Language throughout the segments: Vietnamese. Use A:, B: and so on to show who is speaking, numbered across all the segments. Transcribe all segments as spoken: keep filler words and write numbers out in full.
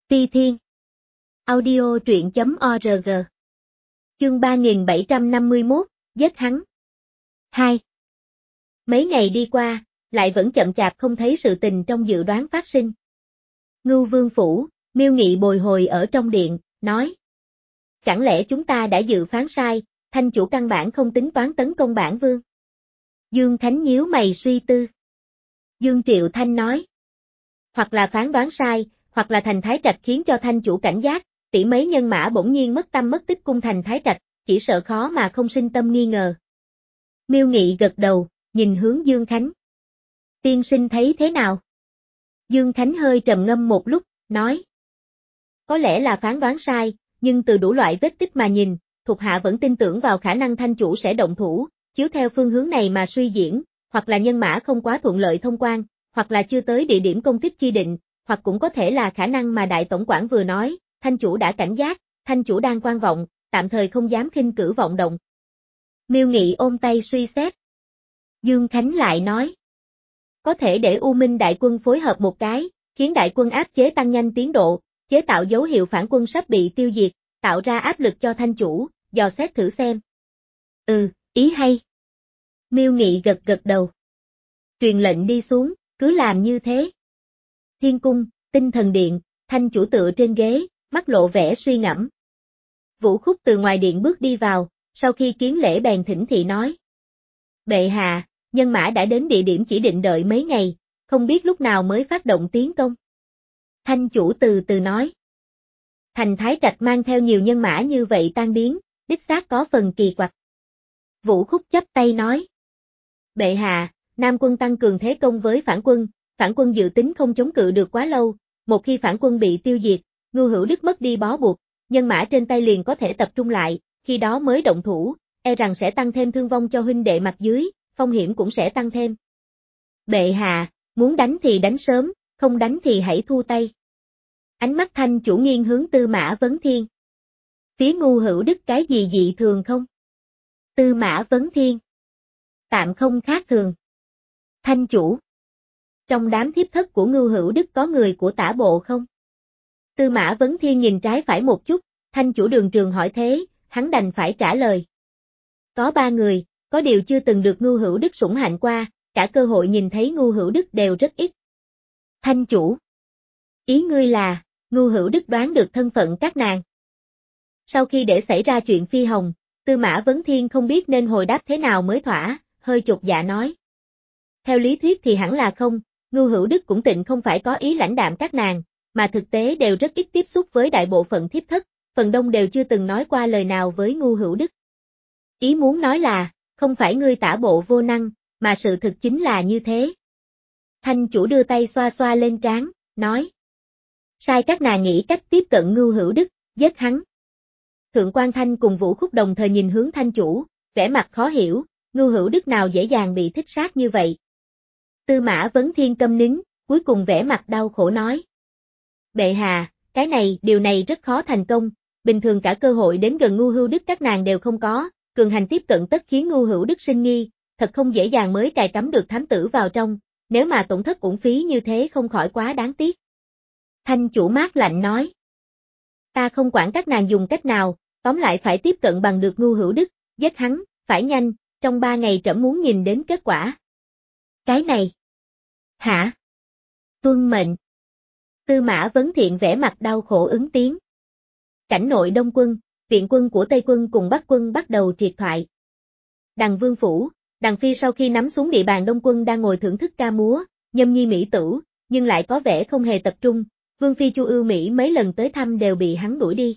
A: Ti Thiên. Audio truyện chấm org. Chương ba nghìn bảy trăm năm mươi mốt, giết hắn. hai. Mấy ngày đi qua, lại vẫn chậm chạp không thấy sự tình trong dự đoán phát sinh. Ngưu Vương phủ, Miêu Nghị bồi hồi ở trong điện, nói: chẳng lẽ chúng ta đã dự phán sai, Thanh chủ căn bản không tính toán tấn công bản vương? Dương Khánh nhíu mày suy tư. Dương Triệu Thanh nói: hoặc là phán đoán sai, hoặc là Thành Thái Trạch khiến cho Thanh chủ cảnh giác, tỷ mấy nhân mã bỗng nhiên mất tâm mất tích cung Thành Thái Trạch, chỉ sợ khó mà không sinh tâm nghi ngờ. Miêu Nghị gật đầu, nhìn hướng Dương Khánh. Tiên sinh thấy thế nào? Dương Khánh hơi trầm ngâm một lúc, nói: có lẽ là phán đoán sai, nhưng từ đủ loại vết tích mà nhìn, thuộc hạ vẫn tin tưởng vào khả năng Thanh chủ sẽ động thủ, chiếu theo phương hướng này mà suy diễn, hoặc là nhân mã không quá thuận lợi thông quan, hoặc là chưa tới địa điểm công kích chi định, hoặc cũng có thể là khả năng mà đại tổng quản vừa nói, Thanh chủ đã cảnh giác, Thanh chủ đang quan vọng, tạm thời không dám khinh cử vọng động. Miêu Nghị ôm tay suy xét. Dương Khánh lại nói: có thể để U Minh đại quân phối hợp một cái, khiến đại quân áp chế tăng nhanh tiến độ, chế tạo dấu hiệu phản quân sắp bị tiêu diệt, tạo ra áp lực cho Thanh chủ, dò xét thử xem. Ừ, ý hay. Miêu Nghị gật gật đầu. Truyền lệnh đi xuống, cứ làm như thế. Thiên cung, Tinh Thần điện, Thanh chủ tựa trên ghế, mắt lộ vẻ suy ngẫm. Vũ Khúc từ ngoài điện bước đi vào, sau khi kiến lễ bèn thỉnh thị nói: bệ hạ, nhân mã đã đến địa điểm chỉ định đợi mấy ngày, không biết lúc nào mới phát động tiến công. Thanh chủ từ từ nói: Thành Thái Trạch mang theo nhiều nhân mã như vậy tan biến, đích xác có phần kỳ quặc. Vũ Khúc chắp tay nói: bệ hạ, Nam quân tăng cường thế công với phản quân, phản quân dự tính không chống cự được quá lâu, một khi phản quân bị tiêu diệt, Ngưu Hữu Đức mất đi bó buộc, nhân mã trên tay liền có thể tập trung lại, khi đó mới động thủ, e rằng sẽ tăng thêm thương vong cho huynh đệ mặt dưới, phong hiểm cũng sẽ tăng thêm. Bệ hạ, muốn đánh thì đánh sớm, không đánh thì hãy thu tay. Ánh mắt Thanh chủ nghiêng hướng Tư Mã Vấn Thiên. Phía Ngưu Hữu Đức cái gì dị thường không? Tư Mã Vấn Thiên: tạm không khác thường. Thanh chủ: trong đám thiếp thất của Ngưu Hữu Đức có người của Tả bộ không? Tư Mã Vấn Thiên nhìn trái phải một chút, Thanh chủ đường trường hỏi thế, hắn đành phải trả lời. Có ba người, có điều chưa từng được Ngưu Hữu Đức sủng hạnh qua, cả cơ hội nhìn thấy Ngưu Hữu Đức đều rất ít. Thanh chủ: ý ngươi là, Ngưu Hữu Đức đoán được thân phận các nàng. Sau khi để xảy ra chuyện phi hồng, Tư Mã Vấn Thiên không biết nên hồi đáp thế nào mới thỏa, hơi chột dạ nói. Theo lý thuyết thì hẳn là không, Ngưu Hữu Đức cũng tịnh không phải có ý lãnh đạm các nàng, mà thực tế đều rất ít tiếp xúc với đại bộ phận thiếp thất, phần đông đều chưa từng nói qua lời nào với Ngưu Hữu Đức. Ý muốn nói là, không phải ngươi Tả bộ vô năng, mà sự thực chính là như thế. Thanh chủ đưa tay xoa xoa lên trán, nói. Sai các nàng nghĩ cách tiếp cận Ngưu Hữu Đức, giết hắn. Thượng quan Thanh cùng Vũ Khúc đồng thời nhìn hướng Thanh chủ, vẻ mặt khó hiểu, Ngưu Hữu Đức nào dễ dàng bị thích sát như vậy. Tư Mã Vấn Thiên câm nín, cuối cùng vẻ mặt đau khổ nói. Bệ hạ, cái này, điều này rất khó thành công, bình thường cả cơ hội đến gần Ngưu Hữu Đức các nàng đều không có, cường hành tiếp cận tất khiến Ngưu Hữu Đức sinh nghi, thật không dễ dàng mới cài cắm được thám tử vào trong, nếu mà tổn thất uổng phí như thế không khỏi quá đáng tiếc. Thanh chủ mát lạnh nói. Ta không quản các nàng dùng cách nào, tóm lại phải tiếp cận bằng được Ngưu Hữu Đức, giết hắn, phải nhanh, trong ba ngày trẫm muốn nhìn đến kết quả. Cái này. Hả? Tuân mệnh. Tư Mã Vấn Thiện vẻ mặt đau khổ ứng tiếng. Cảnh nội Đông quân, viện quân của Tây quân cùng Bắc quân bắt đầu triệt thoại. Đằng Vương phủ, Đằng Phi sau khi nắm xuống địa bàn Đông quân đang ngồi thưởng thức ca múa, nhâm nhi mỹ tử, nhưng lại có vẻ không hề tập trung, Vương Phi Chu Ưu Mỹ mấy lần tới thăm đều bị hắn đuổi đi.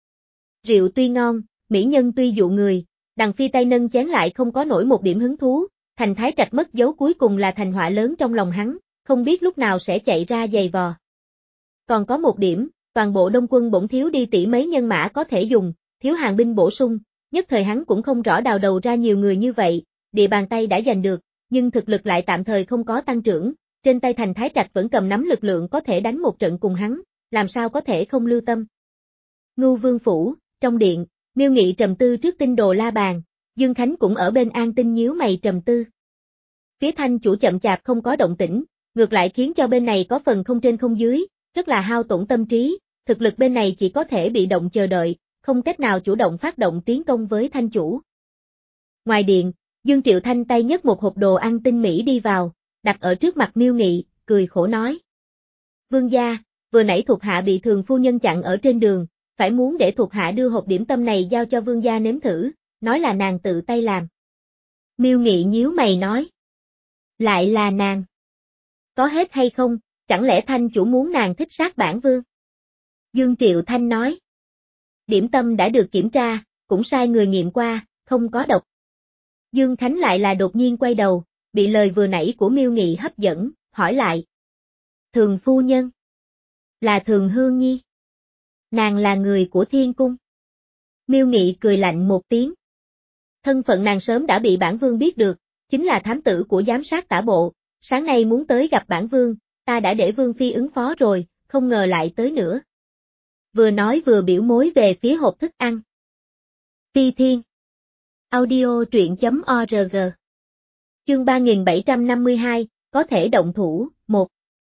A: Rượu tuy ngon, mỹ nhân tuy dụ người, Đằng Phi tay nâng chén lại không có nổi một điểm hứng thú, Thành Thái Trạch mất dấu cuối cùng là thành họa lớn trong lòng hắn, không biết lúc nào sẽ chạy ra giày vò. Còn có một điểm, toàn bộ Đông quân bỗng thiếu đi tỷ mấy nhân mã có thể dùng, thiếu hàng binh bổ sung, nhất thời hắn cũng không rõ đào đầu ra nhiều người như vậy, địa bàn tay đã giành được, nhưng thực lực lại tạm thời không có tăng trưởng, trên tay Thành Thái Trạch vẫn cầm nắm lực lượng có thể đánh một trận cùng hắn, làm sao có thể không lưu tâm. Ngưu Vương phủ, trong điện, Miêu Nghị trầm tư trước tin đồ la bàn, Dương Khánh cũng ở bên an tinh nhíu mày trầm tư. Phía Thanh chủ chậm chạp không có động tĩnh, ngược lại khiến cho bên này có phần không trên không dưới, rất là hao tổn tâm trí, thực lực bên này chỉ có thể bị động chờ đợi, không cách nào chủ động phát động tiến công với Thanh chủ. Ngoài điện, Dương Triệu Thanh tay nhấc một hộp đồ ăn tinh mỹ đi vào, đặt ở trước mặt Miêu Nghị, cười khổ nói. Vương gia, vừa nãy thuộc hạ bị Thường phu nhân chặn ở trên đường, phải muốn để thuộc hạ đưa hộp điểm tâm này giao cho vương gia nếm thử, nói là nàng tự tay làm. Miêu Nghị nhíu mày nói. Lại là nàng. Có hết hay không, chẳng lẽ Thanh chủ muốn nàng thích sát bản vương? Dương Triệu Thanh nói. Điểm tâm đã được kiểm tra, cũng sai người nghiệm qua, không có độc. Dương Khánh lại là đột nhiên quay đầu, bị lời vừa nãy của Miêu Nghị hấp dẫn, hỏi lại. Thường phu nhân. Là Thường Hương Nhi. Nàng là người của Thiên Cung. Miêu Nghị cười lạnh một tiếng. Thân phận nàng sớm đã bị bản vương biết được, chính là thám tử của giám sát tả bộ, sáng nay muốn tới gặp bản vương, ta đã để vương phi ứng phó rồi, không ngờ lại tới nữa. Vừa nói vừa biểu mối về phía hộp thức ăn. Phi Thiên. Audio truyện chấm org. Chương ba nghìn bảy trăm năm mươi hai, có thể động thủ, một.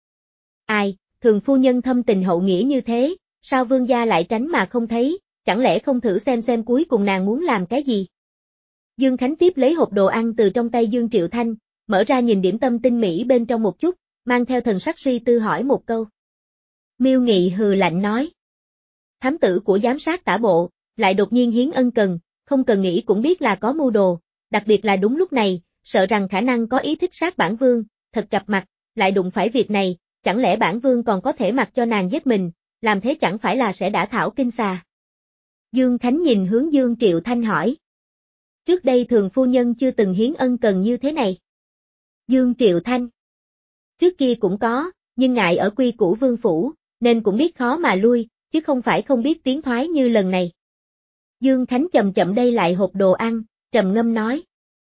A: Ai, Thường phu nhân thâm tình hậu nghĩa như thế, sao vương gia lại tránh mà không thấy, chẳng lẽ không thử xem xem cuối cùng nàng muốn làm cái gì? Dương Khánh tiếp lấy hộp đồ ăn từ trong tay Dương Triệu Thanh, mở ra nhìn điểm tâm tinh mỹ bên trong một chút, mang theo thần sắc suy tư hỏi một câu. Miêu Nghị hừ lạnh nói. Thám tử của giám sát tả bộ, lại đột nhiên hiến ân cần, không cần nghĩ cũng biết là có mưu đồ, đặc biệt là đúng lúc này, sợ rằng khả năng có ý thích sát bản vương, thật gặp mặt, lại đụng phải việc này, chẳng lẽ bản vương còn có thể mặc cho nàng giết mình, làm thế chẳng phải là sẽ đả thảo kinh xà. Dương Khánh nhìn hướng Dương Triệu Thanh hỏi. Trước đây Thường phu nhân chưa từng hiến ân cần như thế này. Dương Triệu Thanh. Trước kia cũng có, nhưng ngại ở quy củ vương phủ, nên cũng biết khó mà lui, chứ không phải không biết tiến thoái như lần này. Dương Khánh chậm chậm đây lại hộp đồ ăn, trầm ngâm nói.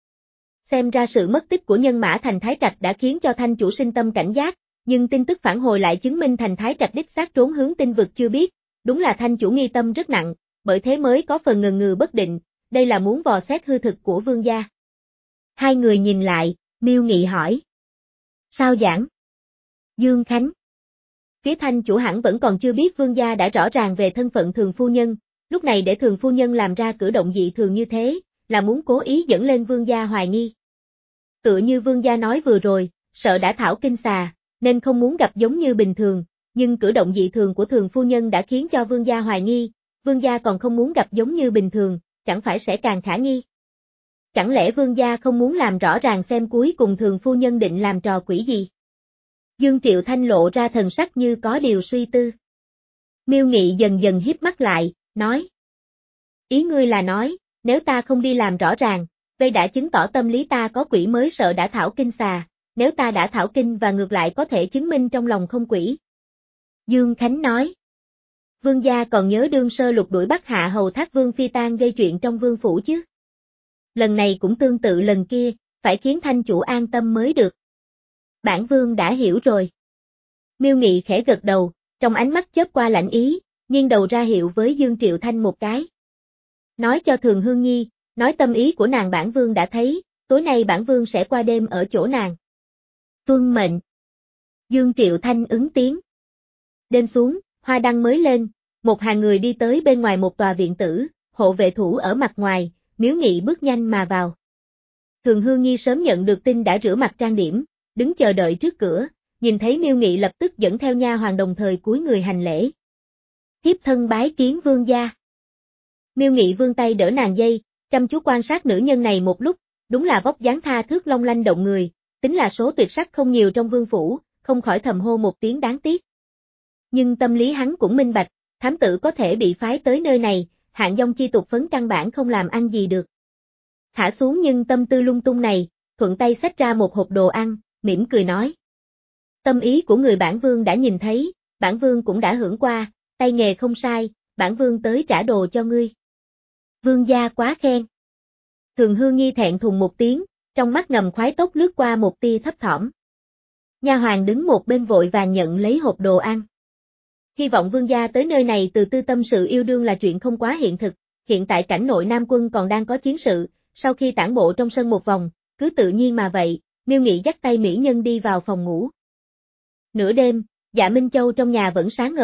A: Xem ra sự mất tích của nhân mã thành Thái Trạch đã khiến cho Thanh chủ sinh tâm cảnh giác, nhưng tin tức phản hồi lại chứng minh thành Thái Trạch đích xác trốn hướng tinh vực chưa biết, đúng là Thanh chủ nghi tâm rất nặng, bởi thế mới có phần ngần ngừ bất định, đây là muốn vò xét hư thực của vương gia. Hai người nhìn lại, Miêu Nghị hỏi. Sao giảng? Dương Khánh. Phía Thanh chủ hẳn vẫn còn chưa biết vương gia đã rõ ràng về thân phận Thường phu nhân, lúc này để Thường phu nhân làm ra cử động dị thường như thế, là muốn cố ý dẫn lên vương gia hoài nghi. Tựa như vương gia nói vừa rồi, sợ đã thảo kinh xà, nên không muốn gặp giống như bình thường, nhưng cử động dị thường của Thường phu nhân đã khiến cho vương gia hoài nghi, vương gia còn không muốn gặp giống như bình thường, chẳng phải sẽ càng khả nghi. Chẳng lẽ vương gia không muốn làm rõ ràng xem cuối cùng Thường phu nhân định làm trò quỷ gì? Dương Triệu Thanh lộ ra thần sắc như có điều suy tư. Miêu Nghị dần dần híp mắt lại, nói. Ý ngươi là nói, nếu ta không đi làm rõ ràng, đây đã chứng tỏ tâm lý ta có quỷ mới sợ đã thảo kinh xà, nếu ta đã thảo kinh và ngược lại có thể chứng minh trong lòng không quỷ. Dương Khánh nói. Vương gia còn nhớ đương sơ lục đuổi bắt hạ hầu thác vương phi tan gây chuyện trong vương phủ chứ? Lần này cũng tương tự lần kia, phải khiến Thanh chủ an tâm mới được. Bản vương đã hiểu rồi. Miêu Nghị khẽ gật đầu, trong ánh mắt chớp qua lạnh ý, nghiêng đầu ra hiệu với Dương Triệu Thanh một cái. Nói cho Thường Hương Nhi, nói tâm ý của nàng bản vương đã thấy, tối nay bản vương sẽ qua đêm ở chỗ nàng. Tuân mệnh. Dương Triệu Thanh ứng tiếng. Đêm xuống, hoa đăng mới lên, một hàng người đi tới bên ngoài một tòa viện tử, hộ vệ thủ ở mặt ngoài, Miêu Nghị bước nhanh mà vào. Thường Hương Nhi sớm nhận được tin đã rửa mặt trang điểm, đứng chờ đợi trước cửa, nhìn thấy Miêu Nghị lập tức dẫn theo nha hoàn đồng thời cúi người hành lễ. Thiếp thân bái kiến vương gia. Miêu Nghị vươn tay đỡ nàng dây, chăm chú quan sát nữ nhân này một lúc, đúng là vóc dáng tha thước long lanh động người, tính là số tuyệt sắc không nhiều trong vương phủ, không khỏi thầm hô một tiếng đáng tiếc. Nhưng tâm lý hắn cũng minh bạch, thám tử có thể bị phái tới nơi này, hạng dông chi tục phấn căn bản không làm ăn gì được. Thả xuống nhưng tâm tư lung tung này, thuận tay xách ra một hộp đồ ăn, mỉm cười nói. Tâm ý của người bản vương đã nhìn thấy, bản vương cũng đã hưởng qua, tay nghề không sai, bản vương tới trả đồ cho ngươi. Vương gia quá khen. Thường Hương Nhi thẹn thùng một tiếng, trong mắt ngầm khoái tốc lướt qua một tia thấp thỏm. Nha hoàn đứng một bên vội vàng nhận lấy hộp đồ ăn. Hy vọng vương gia tới nơi này từ tư tâm sự yêu đương là chuyện không quá hiện thực, hiện tại cảnh nội Nam quân còn đang có chiến sự, sau khi tản bộ trong sân một vòng, cứ tự nhiên mà vậy, Miêu Nghị dắt tay mỹ nhân đi vào phòng ngủ. Nửa đêm, Dạ Minh Châu trong nhà vẫn sáng ngời,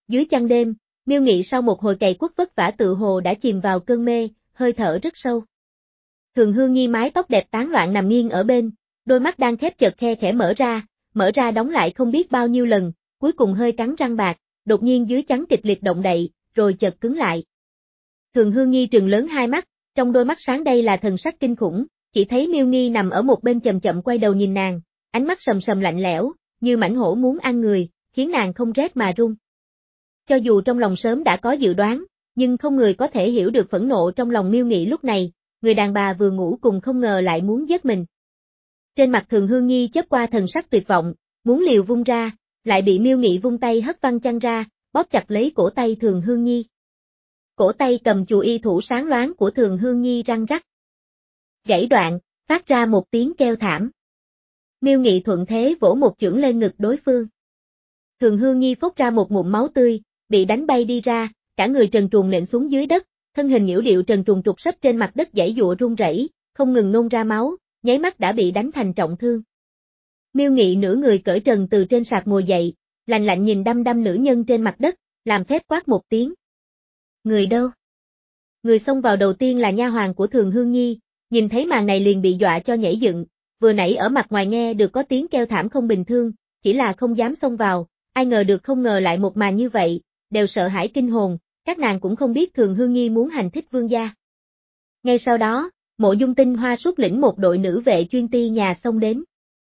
A: Dưới chăn đêm, Miêu Nghị sau một hồi cày cuốc vất vả tự hồ đã chìm vào cơn mê, hơi thở rất sâu. Thường Hương Nhi mái tóc đẹp tán loạn nằm nghiêng ở bên, đôi mắt đang khép chật khe khẽ mở ra, mở ra đóng lại không biết bao nhiêu lần, cuối cùng hơi cắn răng bạc, đột nhiên dưới chăn kịch liệt động đậy, rồi chợt cứng lại. Thường Hương Nhi trừng lớn hai mắt, trong đôi mắt sáng đây là thần sắc kinh khủng, chỉ thấy Miêu Nghi nằm ở một bên chậm chậm quay đầu nhìn nàng, ánh mắt sầm sầm lạnh lẽo, như mãnh hổ muốn ăn người, khiến nàng không rét mà run. Cho dù trong lòng sớm đã có dự đoán, nhưng không người có thể hiểu được phẫn nộ trong lòng Miêu Nghị lúc này, người đàn bà vừa ngủ cùng không ngờ lại muốn giết mình. Trên mặt Thường Hương Nhi chớp qua thần sắc tuyệt vọng, muốn liều vung ra, lại bị Miêu Nghị vung tay hất văng chăn ra, bóp chặt lấy cổ tay Thường Hương Nhi. Cổ tay cầm chù y thủ sáng loáng của Thường Hương Nhi răng rắc. Gãy đoạn, phát ra một tiếng kêu thảm. Miêu Nghị thuận thế vỗ một chưởng lên ngực đối phương. Thường Hương Nhi phốc ra một ngụm máu tươi, bị đánh bay đi ra, cả người trần truồng nện xuống dưới đất, thân hình nhiễu điệu trần truồng trục sấp trên mặt đất giãy giụa run rẩy, không ngừng nôn ra máu, nháy mắt đã bị đánh thành trọng thương. Miêu Nghị nửa người cởi trần từ trên sạp ngồi dậy, lạnh lạnh nhìn đăm đăm nữ nhân trên mặt đất, làm phép quát một tiếng. Người đâu? Người xông vào đầu tiên là nha hoàn của Thường Hương Nhi, nhìn thấy màn này liền bị dọa cho nhảy dựng, vừa nãy ở mặt ngoài nghe được có tiếng kêu thảm không bình thường, chỉ là không dám xông vào, ai ngờ được không ngờ lại một màn như vậy, đều sợ hãi kinh hồn, các nàng cũng không biết Thường Hương Nhi muốn hành thích vương gia. Ngay sau đó, Mộ Dung Tinh Hoa xuất lĩnh một đội nữ vệ chuyên ti nhà xông đến.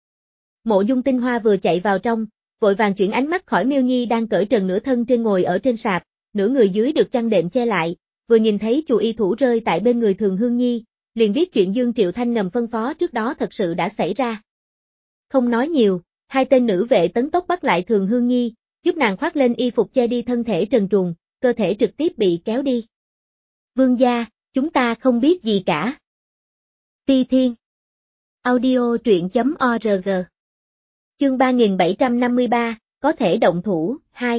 A: Mộ Dung Tinh Hoa vừa chạy vào trong, vội vàng chuyển ánh mắt khỏi Miêu Nhi đang cởi trần nửa thân trên ngồi ở trên sạp, nửa người dưới được chăn đệm che lại, vừa nhìn thấy chù y thủ rơi tại bên người Thường Hương Nhi, liền biết chuyện Dương Triệu Thanh ngầm phân phó trước đó thật sự đã xảy ra. Không nói nhiều, hai tên nữ vệ tấn tốc bắt lại Thường Hương Nhi, giúp nàng khoác lên y phục che đi thân thể trần truồng, cơ thể trực tiếp bị kéo đi. Vương gia, chúng ta không biết gì cả. Phi Thiên Audio truyện chấm org Chương ba nghìn bảy trăm năm mươi ba, có thể động thủ, hai.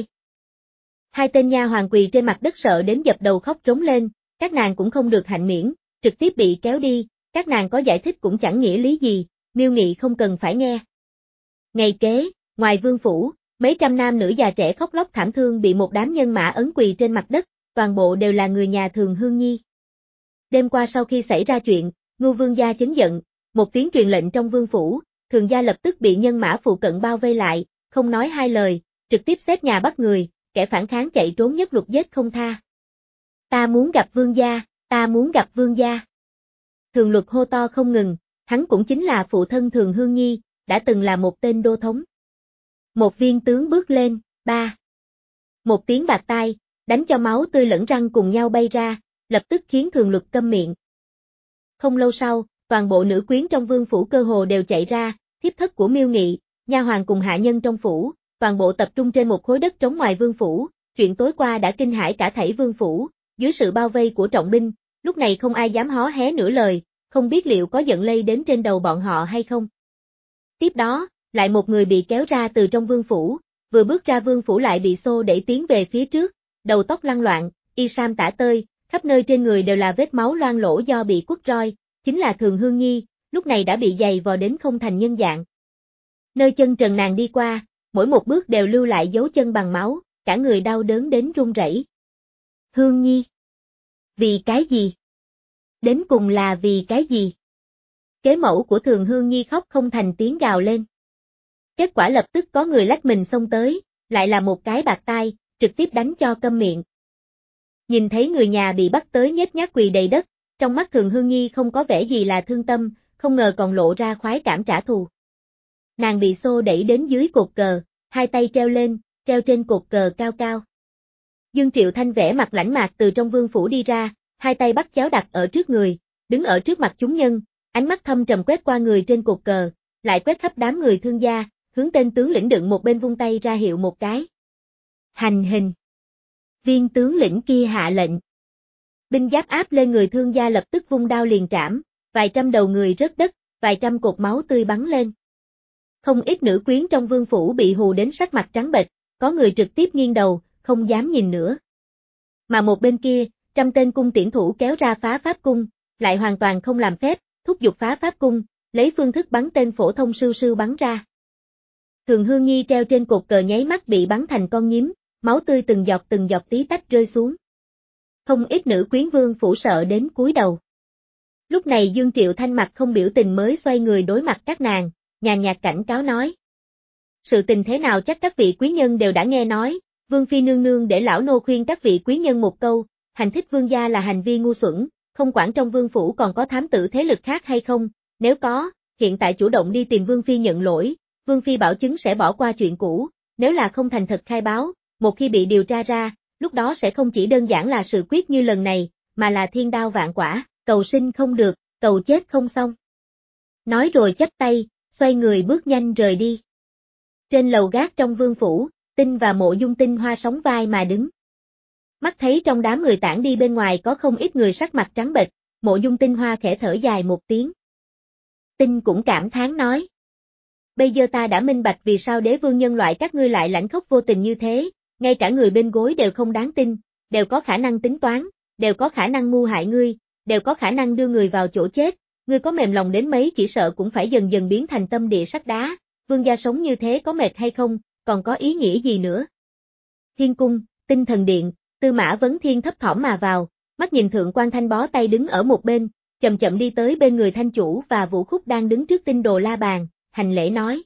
A: Hai tên nha hoàn quỳ trên mặt đất sợ đến dập đầu khóc rống lên, các nàng cũng không được hạnh miễn, trực tiếp bị kéo đi, các nàng có giải thích cũng chẳng nghĩa lý gì, Miêu Nghị không cần phải nghe. Ngày kế, ngoài vương phủ, mấy trăm nam nữ già trẻ khóc lóc thảm thương bị một đám nhân mã ấn quỳ trên mặt đất, toàn bộ đều là người nhà Thường Hương Nhi. Đêm qua sau khi xảy ra chuyện, Ngưu vương gia chấn giận, một tiếng truyền lệnh trong vương phủ, Thường gia lập tức bị nhân mã phụ cận bao vây lại, không nói hai lời, trực tiếp xếp nhà bắt người, kẻ phản kháng chạy trốn nhất luật giết không tha. Ta muốn gặp vương gia, ta muốn gặp vương gia. Thường Luật hô to không ngừng, hắn cũng chính là phụ thân Thường Hương Nhi, đã từng là một tên đô thống. Một viên tướng bước lên, ba. Một tiếng bạt tai, đánh cho máu tươi lẫn răng cùng nhau bay ra, lập tức khiến Thường Luật câm miệng. Không lâu sau, toàn bộ nữ quyến trong vương phủ cơ hồ đều chạy ra, thiếp thất của Miêu Nghị, nha hoàn cùng hạ nhân trong phủ, toàn bộ tập trung trên một khối đất trống ngoài vương phủ, chuyện tối qua đã kinh hãi cả thảy vương phủ, dưới sự bao vây của trọng binh, lúc này không ai dám hó hé nửa lời, không biết liệu có giận lây đến trên đầu bọn họ hay không. Tiếp đó, lại một người bị kéo ra từ trong vương phủ, vừa bước ra vương phủ lại bị xô đẩy tiến về phía trước, đầu tóc lăn loạn, y sam tả tơi, khắp nơi trên người đều là vết máu loang lỗ do bị quất roi, chính là Thường Hương Nhi, lúc này đã bị giày vò đến không thành nhân dạng. Nơi chân trần nàng đi qua, mỗi một bước đều lưu lại dấu chân bằng máu, cả người đau đớn đến run rẩy. Hương Nhi. Vì cái gì? Đến cùng là vì cái gì? Kế mẫu của Thường Hương Nhi khóc không thành tiếng gào lên. Kết quả lập tức có người lách mình xông tới, lại là một cái bạt tai, trực tiếp đánh cho câm miệng. Nhìn thấy người nhà bị bắt tới nhếch nhác quỳ đầy đất, trong mắt Thường Hương Nhi không có vẻ gì là thương tâm, không ngờ còn lộ ra khoái cảm trả thù. Nàng bị xô đẩy đến dưới cột cờ, hai tay treo lên, treo trên cột cờ cao cao. Dương Triệu Thanh vẻ mặt lãnh mạc từ trong vương phủ đi ra, hai tay bắt chéo đặt ở trước người, đứng ở trước mặt chúng nhân, ánh mắt thâm trầm quét qua người trên cột cờ, lại quét khắp đám người thương gia, hướng tên tướng lĩnh đựng một bên vung tay ra hiệu một cái. Hành hình. Viên tướng lĩnh kia hạ lệnh. Binh giáp áp lên người thương gia lập tức vung đao liền trảm, vài trăm đầu người rớt đất, vài trăm cột máu tươi bắn lên. Không ít nữ quyến trong vương phủ bị hù đến sắc mặt trắng bệch, có người trực tiếp nghiêng đầu, không dám nhìn nữa. Mà một bên kia, trăm tên cung tiễn thủ kéo ra phá pháp cung, lại hoàn toàn không làm phép, thúc giục phá pháp cung, lấy phương thức bắn tên phổ thông sưu sưu bắn ra. Thường Hương Nhi treo trên cột cờ nháy mắt bị bắn thành con nhím, máu tươi từng giọt từng giọt tí tách rơi xuống. Không ít nữ quyến vương phủ sợ đến cúi đầu. Lúc này Dương Triệu Thanh mặt không biểu tình mới xoay người đối mặt các nàng, nhàn nhạt cảnh cáo nói. Sự tình thế nào chắc các vị quý nhân đều đã nghe nói, Vương Phi nương nương để lão nô khuyên các vị quý nhân một câu, hành thích vương gia là hành vi ngu xuẩn, không quản trong vương phủ còn có thám tử thế lực khác hay không, nếu có, hiện tại chủ động đi tìm Vương Phi nhận lỗi, Vương Phi bảo chứng sẽ bỏ qua chuyện cũ, nếu là không thành thật khai báo, một khi bị điều tra ra, lúc đó sẽ không chỉ đơn giản là sự quyết như lần này, mà là thiên đao vạn quả, cầu sinh không được, cầu chết không xong. Nói rồi chắp tay, xoay người bước nhanh rời đi. Trên lầu gác trong vương phủ, Tinh và Mộ Dung Tinh Hoa sóng vai mà đứng. Mắt thấy trong đám người tản đi bên ngoài có không ít người sắc mặt trắng bệch, Mộ Dung Tinh Hoa khẽ thở dài một tiếng. Tinh cũng cảm thán nói. Bây giờ ta đã minh bạch vì sao đế vương nhân loại các ngươi lại lãnh khốc vô tình như thế, ngay cả người bên gối đều không đáng tin, đều có khả năng tính toán, đều có khả năng mưu hại ngươi, đều có khả năng đưa người vào chỗ chết, ngươi có mềm lòng đến mấy chỉ sợ cũng phải dần dần biến thành tâm địa sắt đá, vương gia sống như thế có mệt hay không, còn có ý nghĩa gì nữa. Thiên cung, Tinh thần điện, Tư Mã Vấn Thiên thấp thỏm mà vào, mắt nhìn Thượng quan Thanh bó tay đứng ở một bên, chậm chậm đi tới bên người Thanh chủ và Vũ Khúc đang đứng trước Tinh Đồ La Bàn, hành lễ nói.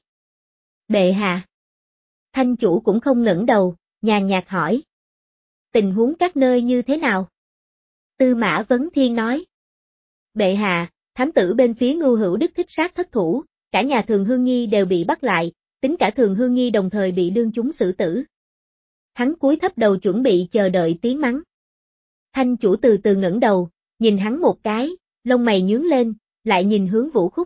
A: Bệ hạ. Thanh chủ cũng không ngẩng đầu, nhàn nhạt hỏi. Tình huống các nơi như thế nào? Tư Mã Vấn Thiên nói. Bệ hạ, thám tử bên phía Ngưu Hữu Đức thích sát thất thủ, cả nhà Thường Hương Nhi đều bị bắt lại, tính cả Thường Hương Nhi đồng thời bị đương chúng xử tử. Hắn cúi thấp đầu chuẩn bị chờ đợi tiếng mắng. Thanh chủ từ từ ngẩng đầu, nhìn hắn một cái, lông mày nhướng lên, lại nhìn hướng Vũ Khúc.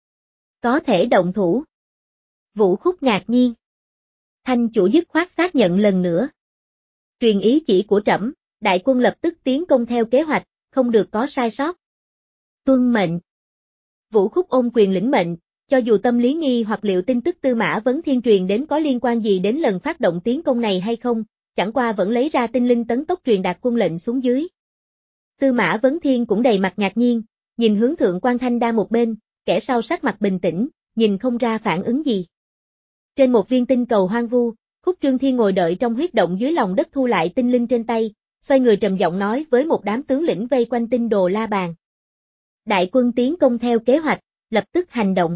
A: Có thể động thủ. Vũ Khúc ngạc nhiên. Thanh chủ dứt khoát xác nhận lần nữa. Truyền ý chỉ của trẫm, đại quân lập tức tiến công theo kế hoạch, không được có sai sót. Tuân mệnh. Vũ Khúc ôm quyền lĩnh mệnh, cho dù tâm lý nghi hoặc liệu tin tức Tư Mã Vấn Thiên truyền đến có liên quan gì đến lần phát động tiến công này hay không, chẳng qua vẫn lấy ra tinh linh tấn tốc truyền đạt quân lệnh xuống dưới. Tư Mã Vấn Thiên cũng đầy mặt ngạc nhiên, nhìn hướng Thượng quan Thanh Đa một bên, kẻ sau sắc mặt bình tĩnh, nhìn không ra phản ứng gì. Trên một viên tinh cầu hoang vu, Khúc Trương Thiên ngồi đợi trong huyết động dưới lòng đất thu lại tinh linh trên tay, xoay người trầm giọng nói với một đám tướng lĩnh vây quanh Tinh Đồ La Bàn. Đại quân tiến công theo kế hoạch, lập tức hành động.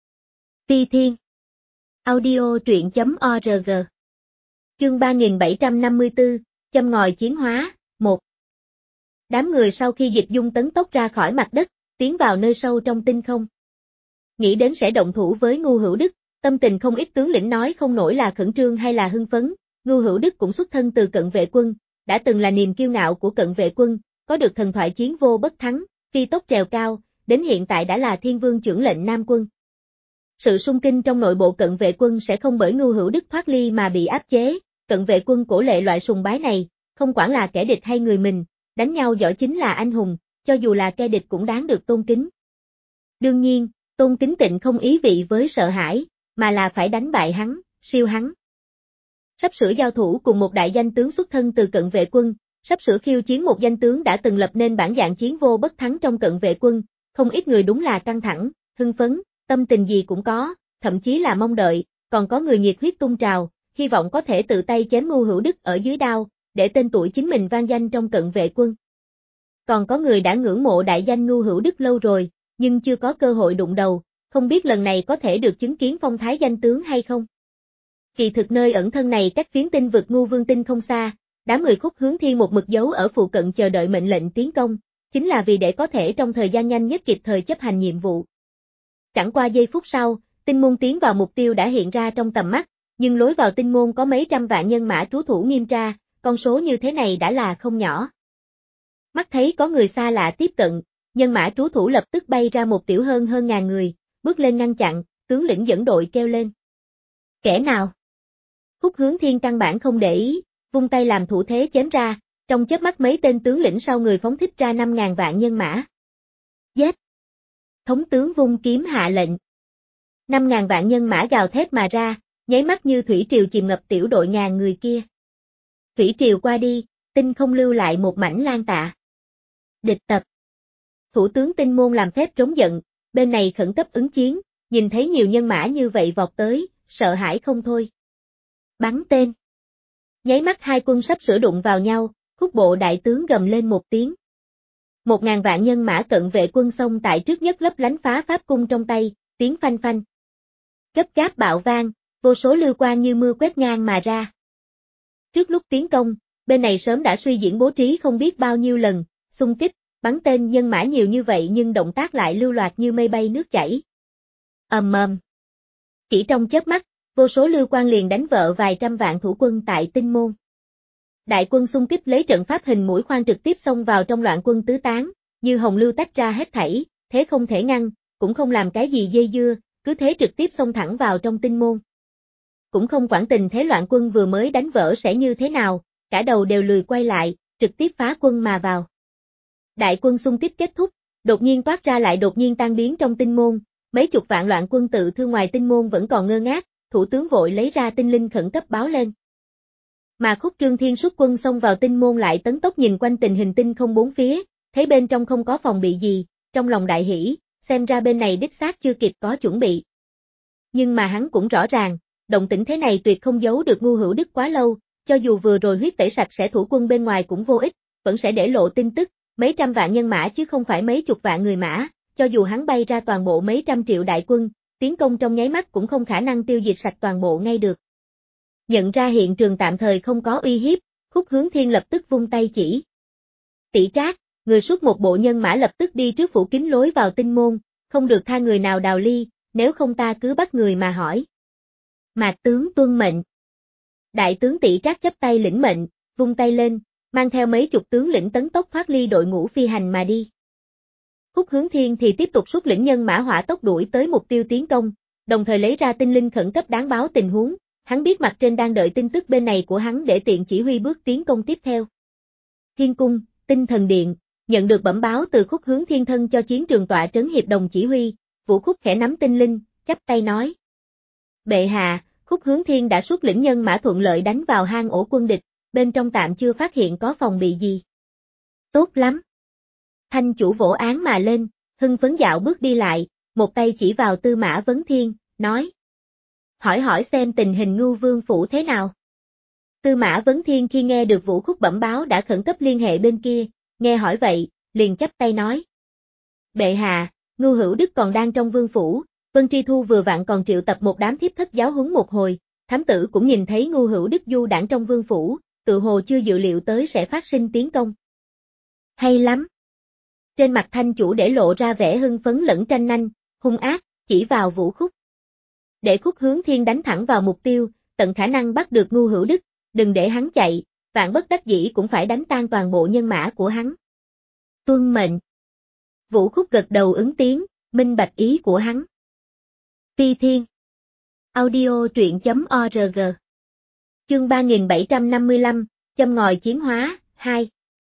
A: Phi Thiên. Audio truyện chấm org. Chương ba nghìn bảy trăm năm mươi tư, châm ngòi chiến hóa, một. Đám người sau khi dịch dung tấn tốc ra khỏi mặt đất, tiến vào nơi sâu trong tinh không. Nghĩ đến sẽ động thủ với Ngưu Hữu Đức, tâm tình không ít tướng lĩnh nói không nổi là khẩn trương hay là hưng phấn, Ngưu Hữu Đức cũng xuất thân từ cận vệ quân, đã từng là niềm kiêu ngạo của cận vệ quân, có được thần thoại chiến vô bất thắng, phi tốc trèo cao, đến hiện tại đã là thiên vương trưởng lệnh Nam quân. Sự sung kinh trong nội bộ cận vệ quân sẽ không bởi Ngưu Hữu Đức thoát ly mà bị áp chế, cận vệ quân cổ lệ loại sùng bái này, không quản là kẻ địch hay người mình, đánh nhau giỏi chính là anh hùng, cho dù là kẻ địch cũng đáng được tôn kính. Đương nhiên, tôn kính tịnh không ý vị với sợ hãi, mà là phải đánh bại hắn, siêu hắn. Sắp sửa giao thủ cùng một đại danh tướng xuất thân từ cận vệ quân, sắp sửa khiêu chiến một danh tướng đã từng lập nên bản dạng chiến vô bất thắng trong cận vệ quân, không ít người đúng là căng thẳng, hưng phấn, tâm tình gì cũng có, thậm chí là mong đợi, còn có người nhiệt huyết tung trào, hy vọng có thể tự tay chém Ngưu Hữu Đức ở dưới đao, để tên tuổi chính mình vang danh trong cận vệ quân. Còn có người đã ngưỡng mộ đại danh Ngưu Hữu Đức lâu rồi, nhưng chưa có cơ hội đụng đầu, không biết lần này có thể được chứng kiến phong thái danh tướng hay không. Kỳ thực nơi ẩn thân này cách phiến tinh vực Ngưu Vương Tinh không xa, đám người Khúc Hướng Thiên một mực dấu ở phụ cận chờ đợi mệnh lệnh tiến công, chính là vì để có thể trong thời gian nhanh nhất kịp thời chấp hành nhiệm vụ. Chẳng qua giây phút sau, tinh môn tiến vào mục tiêu đã hiện ra trong tầm mắt, nhưng lối vào tinh môn có mấy trăm vạn nhân mã trú thủ nghiêm tra, con số như thế này đã là không nhỏ. Mắt thấy có người xa lạ tiếp cận, nhân mã trú thủ lập tức bay ra một tiểu hơn hơn ngàn người, bước lên ngăn chặn, tướng lĩnh dẫn đội kêu lên. Kẻ nào? Khúc Hướng Thiên căn bản không để ý, vung tay làm thủ thế chém ra, trong chớp mắt mấy tên tướng lĩnh sau người phóng thích ra năm ngàn vạn nhân mã. Giết! Thống tướng vung kiếm hạ lệnh. Năm ngàn vạn nhân mã gào thét mà ra, nháy mắt như thủy triều chìm ngập tiểu đội ngàn người kia. Thủy triều qua đi, tinh không lưu lại một mảnh lan tạ. Địch tập. Thủ tướng Tinh Môn làm phép trống giận, bên này khẩn cấp ứng chiến, nhìn thấy nhiều nhân mã như vậy vọt tới, sợ hãi không thôi. Bắn tên. Nháy mắt hai quân sắp sửa đụng vào nhau, Khúc bộ đại tướng gầm lên một tiếng. Một ngàn vạn nhân mã cận vệ quân xông tại trước nhất lấp lánh phá pháp cung trong tay, tiếng phanh phanh. Gấp gáp bạo vang, vô số lưu quang như mưa quét ngang mà ra. Trước lúc tiến công, bên này sớm đã suy diễn bố trí không biết bao nhiêu lần, xung kích, bắn tên nhân mã nhiều như vậy nhưng động tác lại lưu loạt như mây bay nước chảy. Ầm ầm. Chỉ trong chớp mắt, vô số lưu quang liền đánh vỡ vài trăm vạn thủ quân tại Tinh Môn. Đại quân xung kích lấy trận pháp hình mũi khoan trực tiếp xông vào trong loạn quân tứ tán, như hồng lưu tách ra hết thảy, thế không thể ngăn, cũng không làm cái gì dây dưa, cứ thế trực tiếp xông thẳng vào trong Tinh Môn. Cũng không quản tình thế loạn quân vừa mới đánh vỡ sẽ như thế nào, cả đầu đều lười quay lại, trực tiếp phá quân mà vào. Đại quân xung kích kết thúc, đột nhiên toát ra lại đột nhiên tan biến trong Tinh Môn, mấy chục vạn loạn quân tự thương ngoài Tinh Môn vẫn còn ngơ ngác, thủ tướng vội lấy ra tinh linh khẩn cấp báo lên. Mà Khúc Trương Thiên xuất quân xông vào Tinh Môn lại tấn tốc nhìn quanh tình hình tinh không bốn phía, thấy bên trong không có phòng bị gì, trong lòng đại hỉ, xem ra bên này đích xác chưa kịp có chuẩn bị. Nhưng mà hắn cũng rõ ràng, động tĩnh thế này tuyệt không giấu được Ngu Hữu Đức quá lâu, cho dù vừa rồi huyết tẩy sạch sẽ thủ quân bên ngoài cũng vô ích, vẫn sẽ để lộ tin tức, mấy trăm vạn nhân mã chứ không phải mấy chục vạn người mã, cho dù hắn bay ra toàn bộ mấy trăm triệu đại quân, tiến công trong nháy mắt cũng không khả năng tiêu diệt sạch toàn bộ ngay được. Nhận ra hiện trường tạm thời không có uy hiếp, Khúc Hướng Thiên lập tức vung tay chỉ. Tỷ Trác, người xuất một bộ nhân mã lập tức đi trước phủ kín lối vào Tinh Môn, không được tha người nào đào ly, nếu không ta cứ bắt người mà hỏi. Mạc tướng tuân mệnh. Đại tướng Tỷ Trác chắp tay lĩnh mệnh, vung tay lên, mang theo mấy chục tướng lĩnh tấn tốc thoát ly đội ngũ phi hành mà đi. Khúc Hướng Thiên thì tiếp tục xuất lĩnh nhân mã hỏa tốc đuổi tới mục tiêu tiến công, đồng thời lấy ra tinh linh khẩn cấp đáng báo tình huống, hắn biết mặt trên đang đợi tin tức bên này của hắn để tiện chỉ huy bước tiến công tiếp theo. Thiên cung, Tinh Thần Điện, nhận được bẩm báo từ Khúc Hướng Thiên thân cho chiến trường tọa trấn hiệp đồng chỉ huy, Vũ Khúc khẽ nắm tinh linh, chắp tay nói. Bệ hạ, Khúc Hướng Thiên đã xuất lĩnh nhân mã thuận lợi đánh vào hang ổ quân địch, bên trong tạm chưa phát hiện có phòng bị gì. Tốt lắm. Thanh chủ vỗ án mà lên, hưng phấn dạo bước đi lại, một tay chỉ vào Tư Mã Vấn Thiên, nói. Hỏi hỏi xem tình hình Ngưu Vương phủ thế nào. Tư Mã Vấn Thiên khi nghe được Vũ Khúc bẩm báo đã khẩn cấp liên hệ bên kia, nghe hỏi vậy, liền chắp tay nói. Bệ hạ, Ngưu Hữu Đức còn đang trong vương phủ, Vân Tri Thu vừa vặn còn triệu tập một đám thiếp thất giáo huấn một hồi, thám tử cũng nhìn thấy Ngưu Hữu Đức du đãng trong vương phủ, tự hồ chưa dự liệu tới sẽ phát sinh tiến công. Hay lắm. Trên mặt Thanh chủ để lộ ra vẻ hưng phấn lẫn tranh nanh, hung ác, chỉ vào Vũ Khúc. Để Khúc Hướng Thiên đánh thẳng vào mục tiêu, tận khả năng bắt được Ngưu Hữu Đức, đừng để hắn chạy, vạn bất đắc dĩ cũng phải đánh tan toàn bộ nhân mã của hắn. Tuân mệnh. Vũ Khúc gật đầu ứng tiếng, minh bạch ý của hắn. Phi Thiên. Audio truyện chấm org. Chương ba nghìn bảy trăm năm mươi lăm, châm ngòi chiến hóa, hai.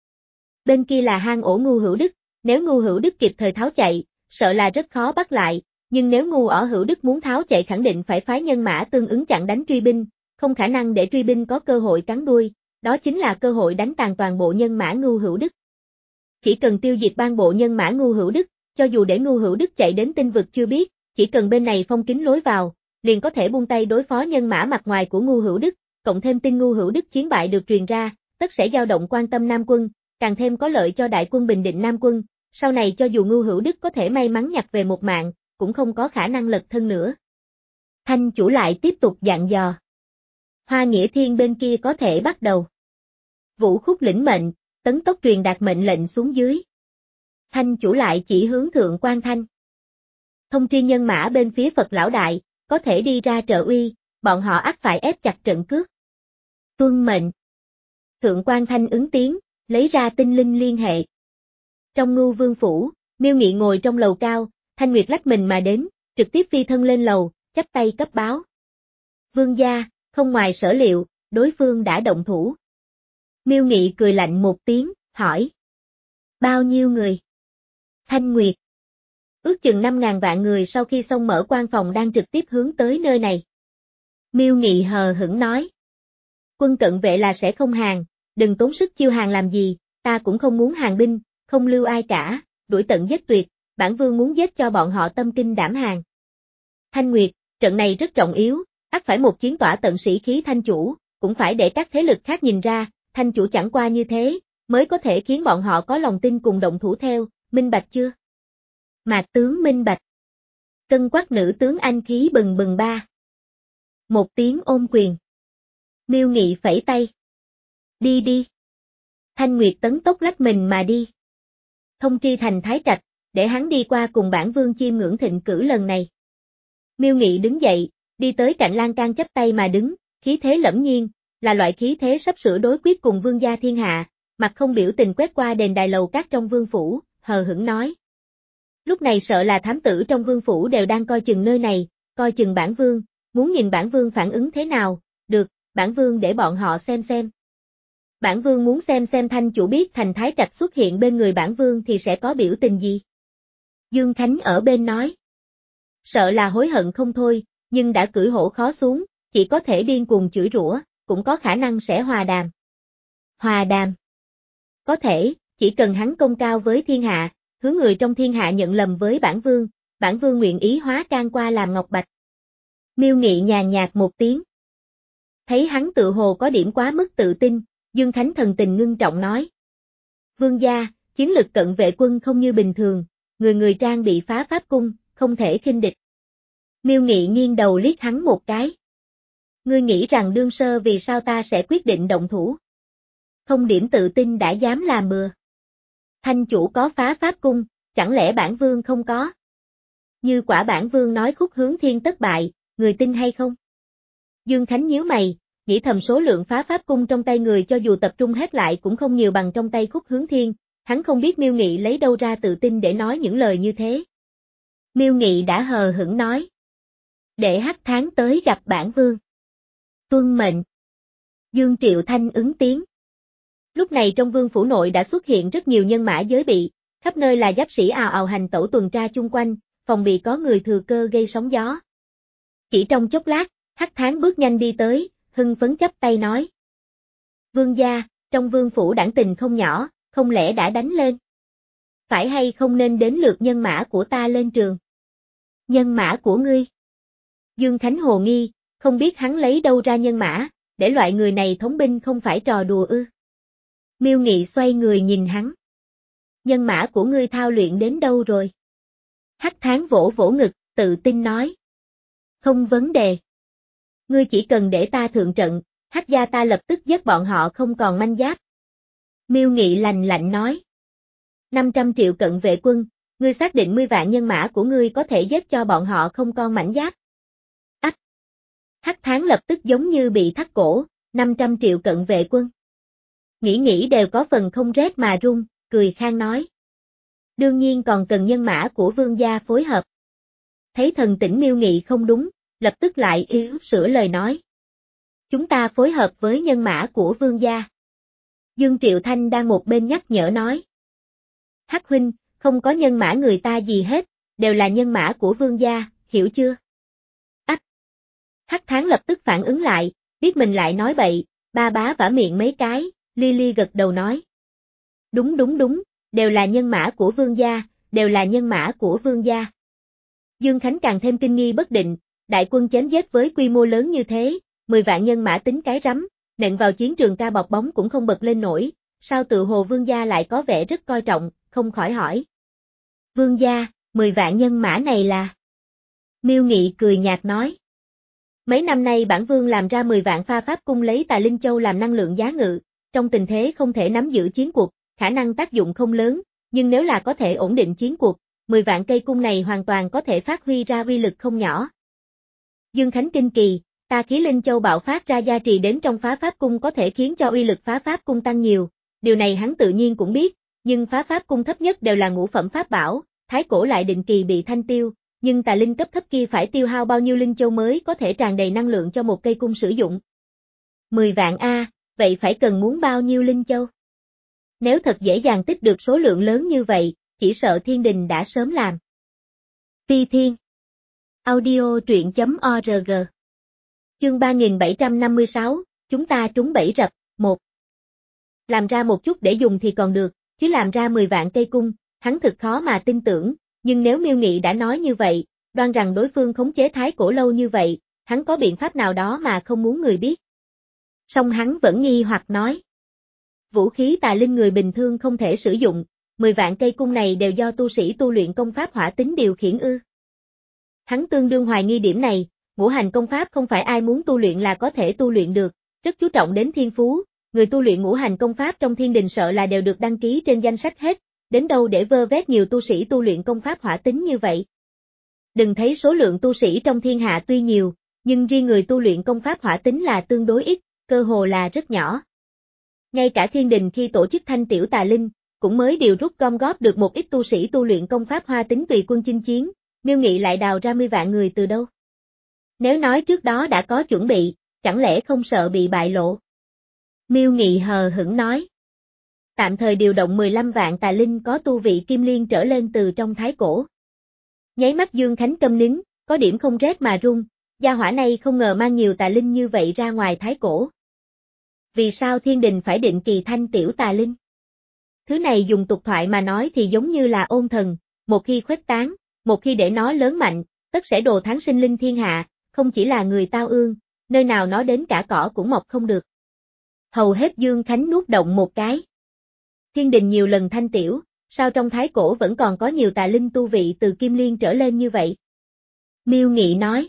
A: Bên kia là hang ổ Ngưu Hữu Đức, nếu Ngưu Hữu Đức kịp thời tháo chạy, sợ là rất khó bắt lại, nhưng nếu Ngưu ở Hữu Đức muốn tháo chạy khẳng định phải phái nhân mã tương ứng chặn đánh truy binh, không khả năng để truy binh có cơ hội cắn đuôi, đó chính là cơ hội đánh tàn toàn bộ nhân mã Ngưu Hữu Đức. Chỉ cần tiêu diệt ban bộ nhân mã Ngưu Hữu Đức, cho dù để Ngưu Hữu Đức chạy đến tinh vực chưa biết, chỉ cần bên này phong kín lối vào, liền có thể buông tay đối phó nhân mã mặt ngoài của Ngưu Hữu Đức, cộng thêm tin Ngưu Hữu Đức chiến bại được truyền ra, tất sẽ dao động quan tâm Nam quân, càng thêm có lợi cho đại quân bình định Nam quân, sau này cho dù Ngưu Hữu Đức có thể may mắn nhặt về một mạng, cũng không có khả năng lật thân nữa. Thanh chủ lại tiếp tục dặn dò. Hoa Nghĩa Thiên bên kia có thể bắt đầu. Vũ Khúc lĩnh mệnh, tấn tốc truyền đạt mệnh lệnh xuống dưới. Thanh chủ lại chỉ hướng Thượng Quan Thanh. Thông tri nhân mã bên phía Phật lão đại, có thể đi ra trợ uy, bọn họ ắt phải ép chặt trận cước. Tuân mệnh. Thượng Quan Thanh ứng tiếng, lấy ra tinh linh liên hệ. Trong Ngưu Vương phủ, Miêu Nghị ngồi trong lầu cao, Thanh Nguyệt lách mình mà đến, trực tiếp phi thân lên lầu, chắp tay cấp báo. Vương gia, không ngoài sở liệu, đối phương đã động thủ. Miêu Nghị cười lạnh một tiếng, hỏi. Bao nhiêu người? Thanh Nguyệt. Ước chừng năm ngàn vạn người sau khi xông mở quan phòng đang trực tiếp hướng tới nơi này. Miêu Nghị hờ hững nói. Quân cận vệ là sẽ không hàng, đừng tốn sức chiêu hàng làm gì, ta cũng không muốn hàng binh, không lưu ai cả, đuổi tận giết tuyệt, bản vương muốn giết cho bọn họ tâm kinh đảm hàng. Thanh Nguyệt, trận này rất trọng yếu, ắt phải một chiến tỏa tận sĩ khí thanh chủ, cũng phải để các thế lực khác nhìn ra, Thanh chủ chẳng qua như thế, mới có thể khiến bọn họ có lòng tin cùng động thủ theo, minh bạch chưa? Mạc tướng minh bạch. Cân quắc nữ tướng anh khí bừng bừng ba. Một tiếng ôm quyền. Miêu Nghị phẩy tay. Đi đi. Thanh Nguyệt tấn tốc lách mình mà đi. Thông tri thành Thái Trạch, để hắn đi qua cùng bản vương chiêm ngưỡng thịnh cử lần này. Miêu Nghị đứng dậy, đi tới cạnh lan can chắp tay mà đứng, khí thế lẫm nhiên, là loại khí thế sắp sửa đối quyết cùng vương gia thiên hạ, mặt không biểu tình quét qua đền đài lầu các trong vương phủ, hờ hững nói. Lúc này sợ là thám tử trong vương phủ đều đang coi chừng nơi này, coi chừng bản vương, muốn nhìn bản vương phản ứng thế nào, được, bản vương để bọn họ xem xem. Bản vương muốn xem xem Thanh chủ biết thành Thái Trạch xuất hiện bên người bản vương thì sẽ có biểu tình gì. Dương Khánh ở bên nói. Sợ là hối hận không thôi, nhưng đã cưỡi hổ khó xuống, chỉ có thể điên cuồng chửi rủa, cũng có khả năng sẽ hòa đàm. Hòa đàm. Có thể, chỉ cần hắn công cao với thiên hạ, hứa người trong thiên hạ nhận lầm với bản vương, bản vương nguyện ý hóa can qua làm ngọc bạch. Miêu Nghị nhàn nhạt một tiếng. Thấy hắn tự hồ có điểm quá mức tự tin, Dương Khánh thần tình ngưng trọng nói. Vương gia, chiến lực cận vệ quân không như bình thường, người người trang bị phá pháp cung, không thể khinh địch. Miêu Nghị nghiêng đầu liếc hắn một cái. Ngươi nghĩ rằng đương sơ vì sao ta sẽ quyết định động thủ? Không điểm tự tin đã dám làm bừa. Thanh chủ có phá pháp cung, chẳng lẽ bản vương không có? Như quả bản vương nói khúc hướng thiên tất bại, người tin hay không? Dương Khánh nhíu mày, nghĩ thầm số lượng phá pháp cung trong tay người cho dù tập trung hết lại cũng không nhiều bằng trong tay khúc hướng thiên, hắn không biết Miêu Nghị lấy đâu ra tự tin để nói những lời như thế. Miêu Nghị đã hờ hững nói. Để Hắc Tháng tới gặp bản vương. Tuân mệnh. Dương Triệu Thanh ứng tiếng. Lúc này trong vương phủ nội đã xuất hiện rất nhiều nhân mã giới bị, khắp nơi là giáp sĩ ào ào hành tẩu tuần tra chung quanh, phòng bị có người thừa cơ gây sóng gió. Chỉ trong chốc lát, Hắc Tháng bước nhanh đi tới, hưng phấn chắp tay nói. Vương gia, trong vương phủ đảng tình không nhỏ, không lẽ đã đánh lên? Phải hay không nên đến lượt nhân mã của ta lên trường? Nhân mã của ngươi? Dương Khánh hồ nghi, không biết hắn lấy đâu ra nhân mã, để loại người này thống binh không phải trò đùa ư. Miêu Nghị xoay người nhìn hắn. Nhân mã của ngươi thao luyện đến đâu rồi? Hắc Tháng vỗ vỗ ngực, tự tin nói. Không vấn đề. Ngươi chỉ cần để ta thượng trận, Hắc gia ta lập tức giết bọn họ không còn manh giáp. Miêu Nghị lành lạnh nói. năm trăm triệu cận vệ quân, ngươi xác định mươi vạn nhân mã của ngươi có thể giết cho bọn họ không con mảnh giáp. Ách! Hắc Tháng lập tức giống như bị thắt cổ, năm trăm triệu cận vệ quân. Nghĩ nghĩ đều có phần không rét mà run, cười khang nói. Đương nhiên còn cần nhân mã của vương gia phối hợp. Thấy thần tỉnh Miêu Nghị không đúng, lập tức lại yếu sửa lời nói. Chúng ta phối hợp với nhân mã của vương gia. Dương Triệu Thanh đang một bên nhắc nhở nói. Hắc huynh, không có nhân mã người ta gì hết, đều là nhân mã của vương gia, hiểu chưa? Ách! Hắc Tháng lập tức phản ứng lại, biết mình lại nói bậy, ba bá vả miệng mấy cái, li li gật đầu nói. Đúng đúng đúng, đều là nhân mã của vương gia, đều là nhân mã của vương gia. Dương Khánh càng thêm kinh nghi bất định, đại quân chém giết với quy mô lớn như thế, mười vạn nhân mã tính cái rắm, nện vào chiến trường ca bọc bóng cũng không bật lên nổi, sao tự hồ vương gia lại có vẻ rất coi trọng, không khỏi hỏi. Vương gia, mười vạn nhân mã này là... Miêu Nghị cười nhạt nói. Mấy năm nay bản vương làm ra mười vạn pha pháp cung lấy Tà Linh Châu làm năng lượng giá ngự, trong tình thế không thể nắm giữ chiến cuộc, khả năng tác dụng không lớn, nhưng nếu là có thể ổn định chiến cuộc, mười vạn cây cung này hoàn toàn có thể phát huy ra uy lực không nhỏ. Dương Khánh kinh kỳ, Tà Khí Linh Châu bạo phát ra gia trì đến trong phá pháp cung có thể khiến cho uy lực phá pháp cung tăng nhiều, điều này hắn tự nhiên cũng biết, nhưng phá pháp cung thấp nhất đều là ngũ phẩm pháp bảo, thái cổ lại định kỳ bị thanh tiêu, nhưng tà linh cấp thấp kia phải tiêu hao bao nhiêu linh châu mới có thể tràn đầy năng lượng cho một cây cung sử dụng. mười vạn A, vậy phải cần muốn bao nhiêu linh châu? Nếu thật dễ dàng tích được số lượng lớn như vậy, chỉ sợ thiên đình đã sớm làm. Phi Thiên Audio truyện chấm org Chương ba nghìn bảy trăm năm mươi sáu, chúng ta trúng bẫy rập, một. Làm ra một chút để dùng thì còn được, chứ làm ra mười vạn cây cung, hắn thực khó mà tin tưởng, nhưng nếu Miêu Nghị đã nói như vậy, đoan rằng đối phương khống chế thái cổ lâu như vậy, hắn có biện pháp nào đó mà không muốn người biết. Song hắn vẫn nghi hoặc nói. Vũ khí tà linh người bình thường không thể sử dụng, mười vạn cây cung này đều do tu sĩ tu luyện công pháp hỏa tính điều khiển ư. Hắn tương đương hoài nghi điểm này, ngũ hành công pháp không phải ai muốn tu luyện là có thể tu luyện được, rất chú trọng đến thiên phú, người tu luyện ngũ hành công pháp trong thiên đình sợ là đều được đăng ký trên danh sách hết, đến đâu để vơ vét nhiều tu sĩ tu luyện công pháp hỏa tính như vậy. Đừng thấy số lượng tu sĩ trong thiên hạ tuy nhiều, nhưng riêng người tu luyện công pháp hỏa tính là tương đối ít, cơ hồ là rất nhỏ. Ngay cả thiên đình khi tổ chức thanh tiểu tà linh, cũng mới điều rút gom góp được một ít tu sĩ tu luyện công pháp hoa tính tùy quân chinh chiến, Miêu Nghị lại đào ra mươi vạn người từ đâu. Nếu nói trước đó đã có chuẩn bị, chẳng lẽ không sợ bị bại lộ? Miêu Nghị hờ hững nói. Tạm thời điều động mười lăm vạn tà linh có tu vị kim liên trở lên từ trong thái cổ. Nháy mắt Dương Khánh câm nín, có điểm không rét mà run, gia hỏa này không ngờ mang nhiều tà linh như vậy ra ngoài thái cổ. Vì sao thiên đình phải định kỳ thanh tiểu tà linh? Thứ này dùng tục thoại mà nói thì giống như là ôn thần, một khi khuếch tán, một khi để nó lớn mạnh, tất sẽ đồ tháng sinh linh thiên hạ, không chỉ là người tao ương, nơi nào nó đến cả cỏ cũng mọc không được. Hầu hết Dương Khánh nuốt động một cái. Thiên đình nhiều lần thanh tiểu, sao trong thái cổ vẫn còn có nhiều tà linh tu vị từ kim liên trở lên như vậy? Miêu Nghị nói.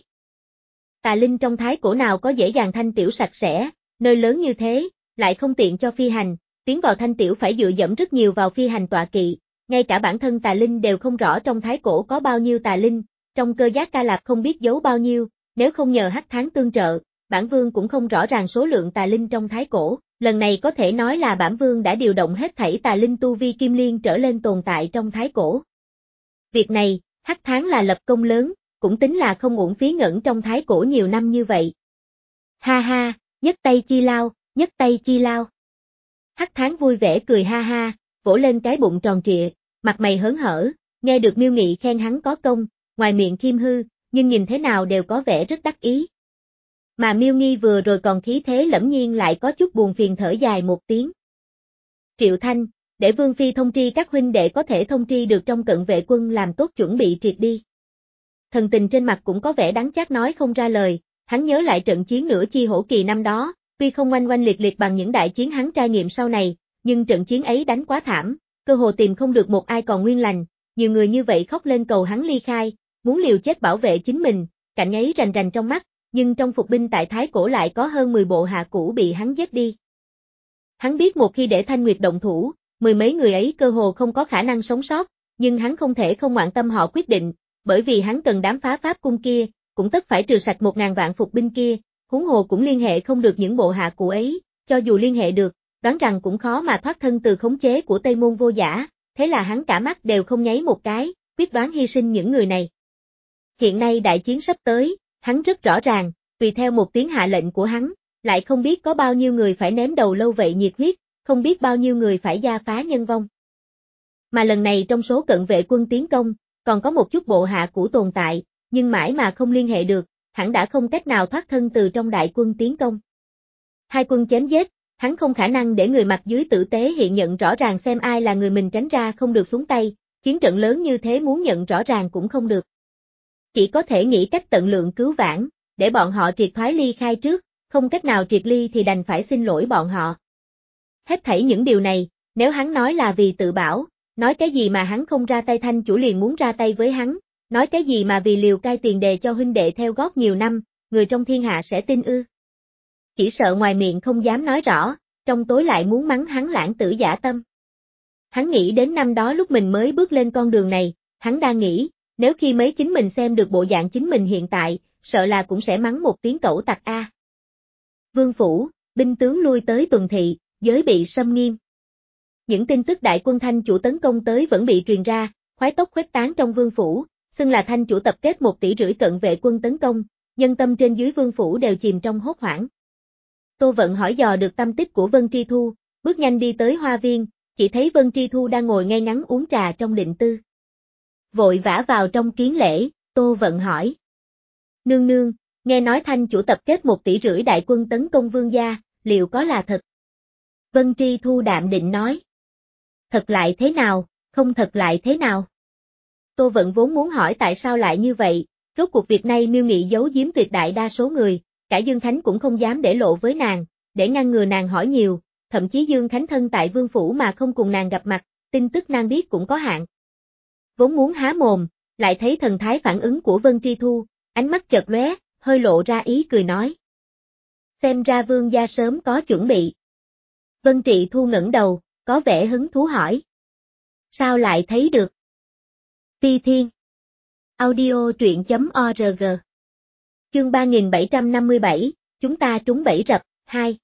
A: Tà linh trong thái cổ nào có dễ dàng thanh tiểu sạch sẽ, nơi lớn như thế, lại không tiện cho phi hành, tiến vào thanh tiểu phải dựa dẫm rất nhiều vào phi hành tọa kỵ, ngay cả bản thân tà linh đều không rõ trong thái cổ có bao nhiêu tà linh, trong cơ giác ca lạp không biết giấu bao nhiêu, nếu không nhờ hắc tháng tương trợ, bản vương cũng không rõ ràng số lượng tà linh trong thái cổ, lần này có thể nói là bản vương đã điều động hết thảy tà linh tu vi kim liên trở lên tồn tại trong thái cổ. Việc này, hắc tháng là lập công lớn, cũng tính là không uổng phí ngẩn trong thái cổ nhiều năm như vậy. Ha ha, nhất tay chi lao, nhất tay chi lao. Hắc tháng vui vẻ cười ha ha, vỗ lên cái bụng tròn trịa, mặt mày hớn hở, nghe được Miêu Nghị khen hắn có công, ngoài miệng khiêm hư, nhưng nhìn thế nào đều có vẻ rất đắc ý. Mà Miêu Nghi vừa rồi còn khí thế lẫm nhiên lại có chút buồn phiền thở dài một tiếng. Triệu Thanh, để Vương Phi thông tri các huynh đệ có thể thông tri được trong cận vệ quân làm tốt chuẩn bị triệt đi. Thần tình trên mặt cũng có vẻ đắng chát nói không ra lời, hắn nhớ lại trận chiến nửa chi hổ kỳ năm đó, tuy không oanh oanh liệt liệt bằng những đại chiến hắn trải nghiệm sau này, nhưng trận chiến ấy đánh quá thảm, cơ hồ tìm không được một ai còn nguyên lành, nhiều người như vậy khóc lên cầu hắn ly khai, muốn liều chết bảo vệ chính mình, cảnh ấy rành rành trong mắt, nhưng trong phục binh tại Thái Cổ lại có hơn mười bộ hạ cũ bị hắn giết đi. Hắn biết một khi để Thanh Nguyệt động thủ, mười mấy người ấy cơ hồ không có khả năng sống sót, nhưng hắn không thể không ngoạn tâm họ quyết định, bởi vì hắn cần đám phá pháp cung kia, cũng tất phải trừ sạch một ngàn vạn phục binh kia, huống hồ cũng liên hệ không được những bộ hạ cũ ấy, cho dù liên hệ được, đoán rằng cũng khó mà thoát thân từ khống chế của Tây Môn Vô Giả, thế là hắn cả mắt đều không nháy một cái, quyết đoán hy sinh những người này. Hiện nay đại chiến sắp tới, hắn rất rõ ràng, tùy theo một tiếng hạ lệnh của hắn, lại không biết có bao nhiêu người phải ném đầu lâu vậy nhiệt huyết, không biết bao nhiêu người phải gia phá nhân vong. Mà lần này trong số cận vệ quân tiến công, còn có một chút bộ hạ cũ tồn tại, nhưng mãi mà không liên hệ được, hắn đã không cách nào thoát thân từ trong đại quân tiến công. Hai quân chém giết, hắn không khả năng để người mặt dưới tử tế hiện nhận rõ ràng xem ai là người mình tránh ra không được xuống tay, chiến trận lớn như thế muốn nhận rõ ràng cũng không được. Chỉ có thể nghĩ cách tận lượng cứu vãn, để bọn họ triệt thoái ly khai trước, không cách nào triệt ly thì đành phải xin lỗi bọn họ. Hết thảy những điều này, nếu hắn nói là vì tự bảo, nói cái gì mà hắn không ra tay Thanh chủ liền muốn ra tay với hắn, nói cái gì mà vì liều cai tiền đề cho huynh đệ theo gót nhiều năm, người trong thiên hạ sẽ tin ư. Chỉ sợ ngoài miệng không dám nói rõ, trong tối lại muốn mắng hắn lãng tử giả tâm. Hắn nghĩ đến năm đó lúc mình mới bước lên con đường này, hắn đang nghĩ, nếu khi mấy chính mình xem được bộ dạng chính mình hiện tại, sợ là cũng sẽ mắng một tiếng cẩu tặc a. Vương phủ, binh tướng lui tới tuần thị, giới bị xâm nghiêm. Những tin tức đại quân Thanh chủ tấn công tới vẫn bị truyền ra, khoái tốc khuếch tán trong vương phủ, xưng là Thanh chủ tập kết một tỷ rưỡi cận vệ quân tấn công, nhân tâm trên dưới vương phủ đều chìm trong hốt hoảng. Tô Vận hỏi dò được tâm tích của Vân Tri Thu, bước nhanh đi tới hoa viên, chỉ thấy Vân Tri Thu đang ngồi ngay ngắn uống trà trong định tư. Vội vã vào trong kiến lễ, Tô Vận hỏi. Nương nương, nghe nói Thanh chủ tập kết một tỷ rưỡi đại quân tấn công vương gia, liệu có là thật? Vân Tri Thu đạm định nói. Thật lại thế nào, không thật lại thế nào? Tô Vận vốn muốn hỏi tại sao lại như vậy, rốt cuộc việc này Miêu Nghị giấu giếm tuyệt đại đa số người, cả Dương Khánh cũng không dám để lộ với nàng, để ngăn ngừa nàng hỏi nhiều, thậm chí Dương Khánh thân tại vương phủ mà không cùng nàng gặp mặt, tin tức nàng biết cũng có hạn. Vốn muốn há mồm, lại thấy thần thái phản ứng của Vân Tri Thu, ánh mắt chợt lóe, hơi lộ ra ý cười nói. Xem ra vương gia sớm có chuẩn bị. Vân Trị Thu ngẩng đầu, có vẻ hứng thú hỏi. Sao lại thấy được? Ti Thiên. Audio truyện chấm org. Chương ba nghìn bảy trăm năm mươi bảy, chúng ta trúng bẫy rập, hai.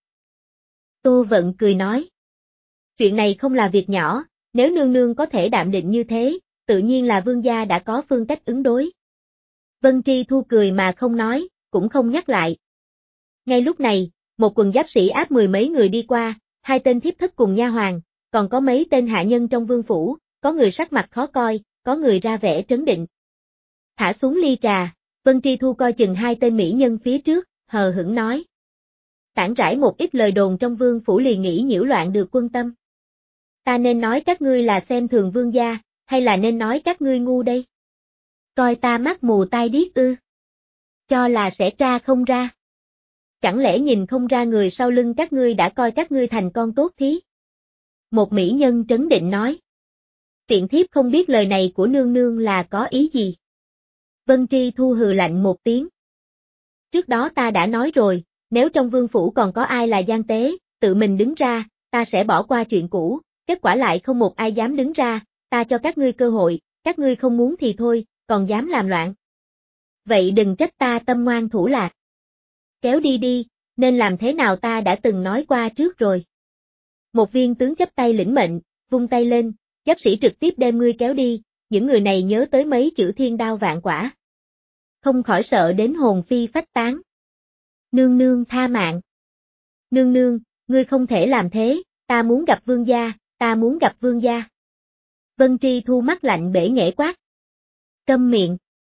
A: Tô Vận cười nói. Chuyện này không là việc nhỏ, nếu nương nương có thể đạm định như thế, tự nhiên là vương gia đã có phương cách ứng đối. Vân Tri Thu cười mà không nói, cũng không nhắc lại. Ngay lúc này, một quần giáp sĩ áp mười mấy người đi qua, hai tên thiếp thất cùng nha hoàn, còn có mấy tên hạ nhân trong vương phủ, có người sắc mặt khó coi, có người ra vẻ trấn định. Thả xuống ly trà, Vân Tri Thu coi chừng hai tên mỹ nhân phía trước, hờ hững nói. Tản rải một ít lời đồn trong vương phủ liền nghĩ nhiễu loạn được quân tâm. Ta nên nói các ngươi là xem thường vương gia, hay là nên nói các ngươi ngu đây? Coi ta mắt mù tai điếc ư? Cho là sẽ tra không ra. Chẳng lẽ nhìn không ra người sau lưng các ngươi đã coi các ngươi thành con tốt thí? Một mỹ nhân trấn định nói. Tiện thiếp không biết lời này của nương nương là có ý gì. Vân Tri Thu hừ lạnh một tiếng. Trước đó ta đã nói rồi, nếu trong vương phủ còn có ai là gian tế, tự mình đứng ra, ta sẽ bỏ qua chuyện cũ, kết quả lại không một ai dám đứng ra, ta cho các ngươi cơ hội, các ngươi không muốn thì thôi, còn dám làm loạn. Vậy đừng trách ta tâm ngoan thủ lạc. Kéo đi đi, nên làm thế nào ta đã từng nói qua trước rồi. Một viên tướng chấp tay lĩnh mệnh, vung tay lên, giáp sĩ trực tiếp đem ngươi kéo đi, những người này nhớ tới mấy chữ thiên đao vạn quả. Không khỏi sợ đến hồn phi phách tán. Nương nương tha mạng. Nương nương, ngươi không thể làm thế, ta muốn gặp vương gia, ta muốn gặp vương gia. Vân Tri Thu mắt lạnh bể nghễ quát. Câm miệng.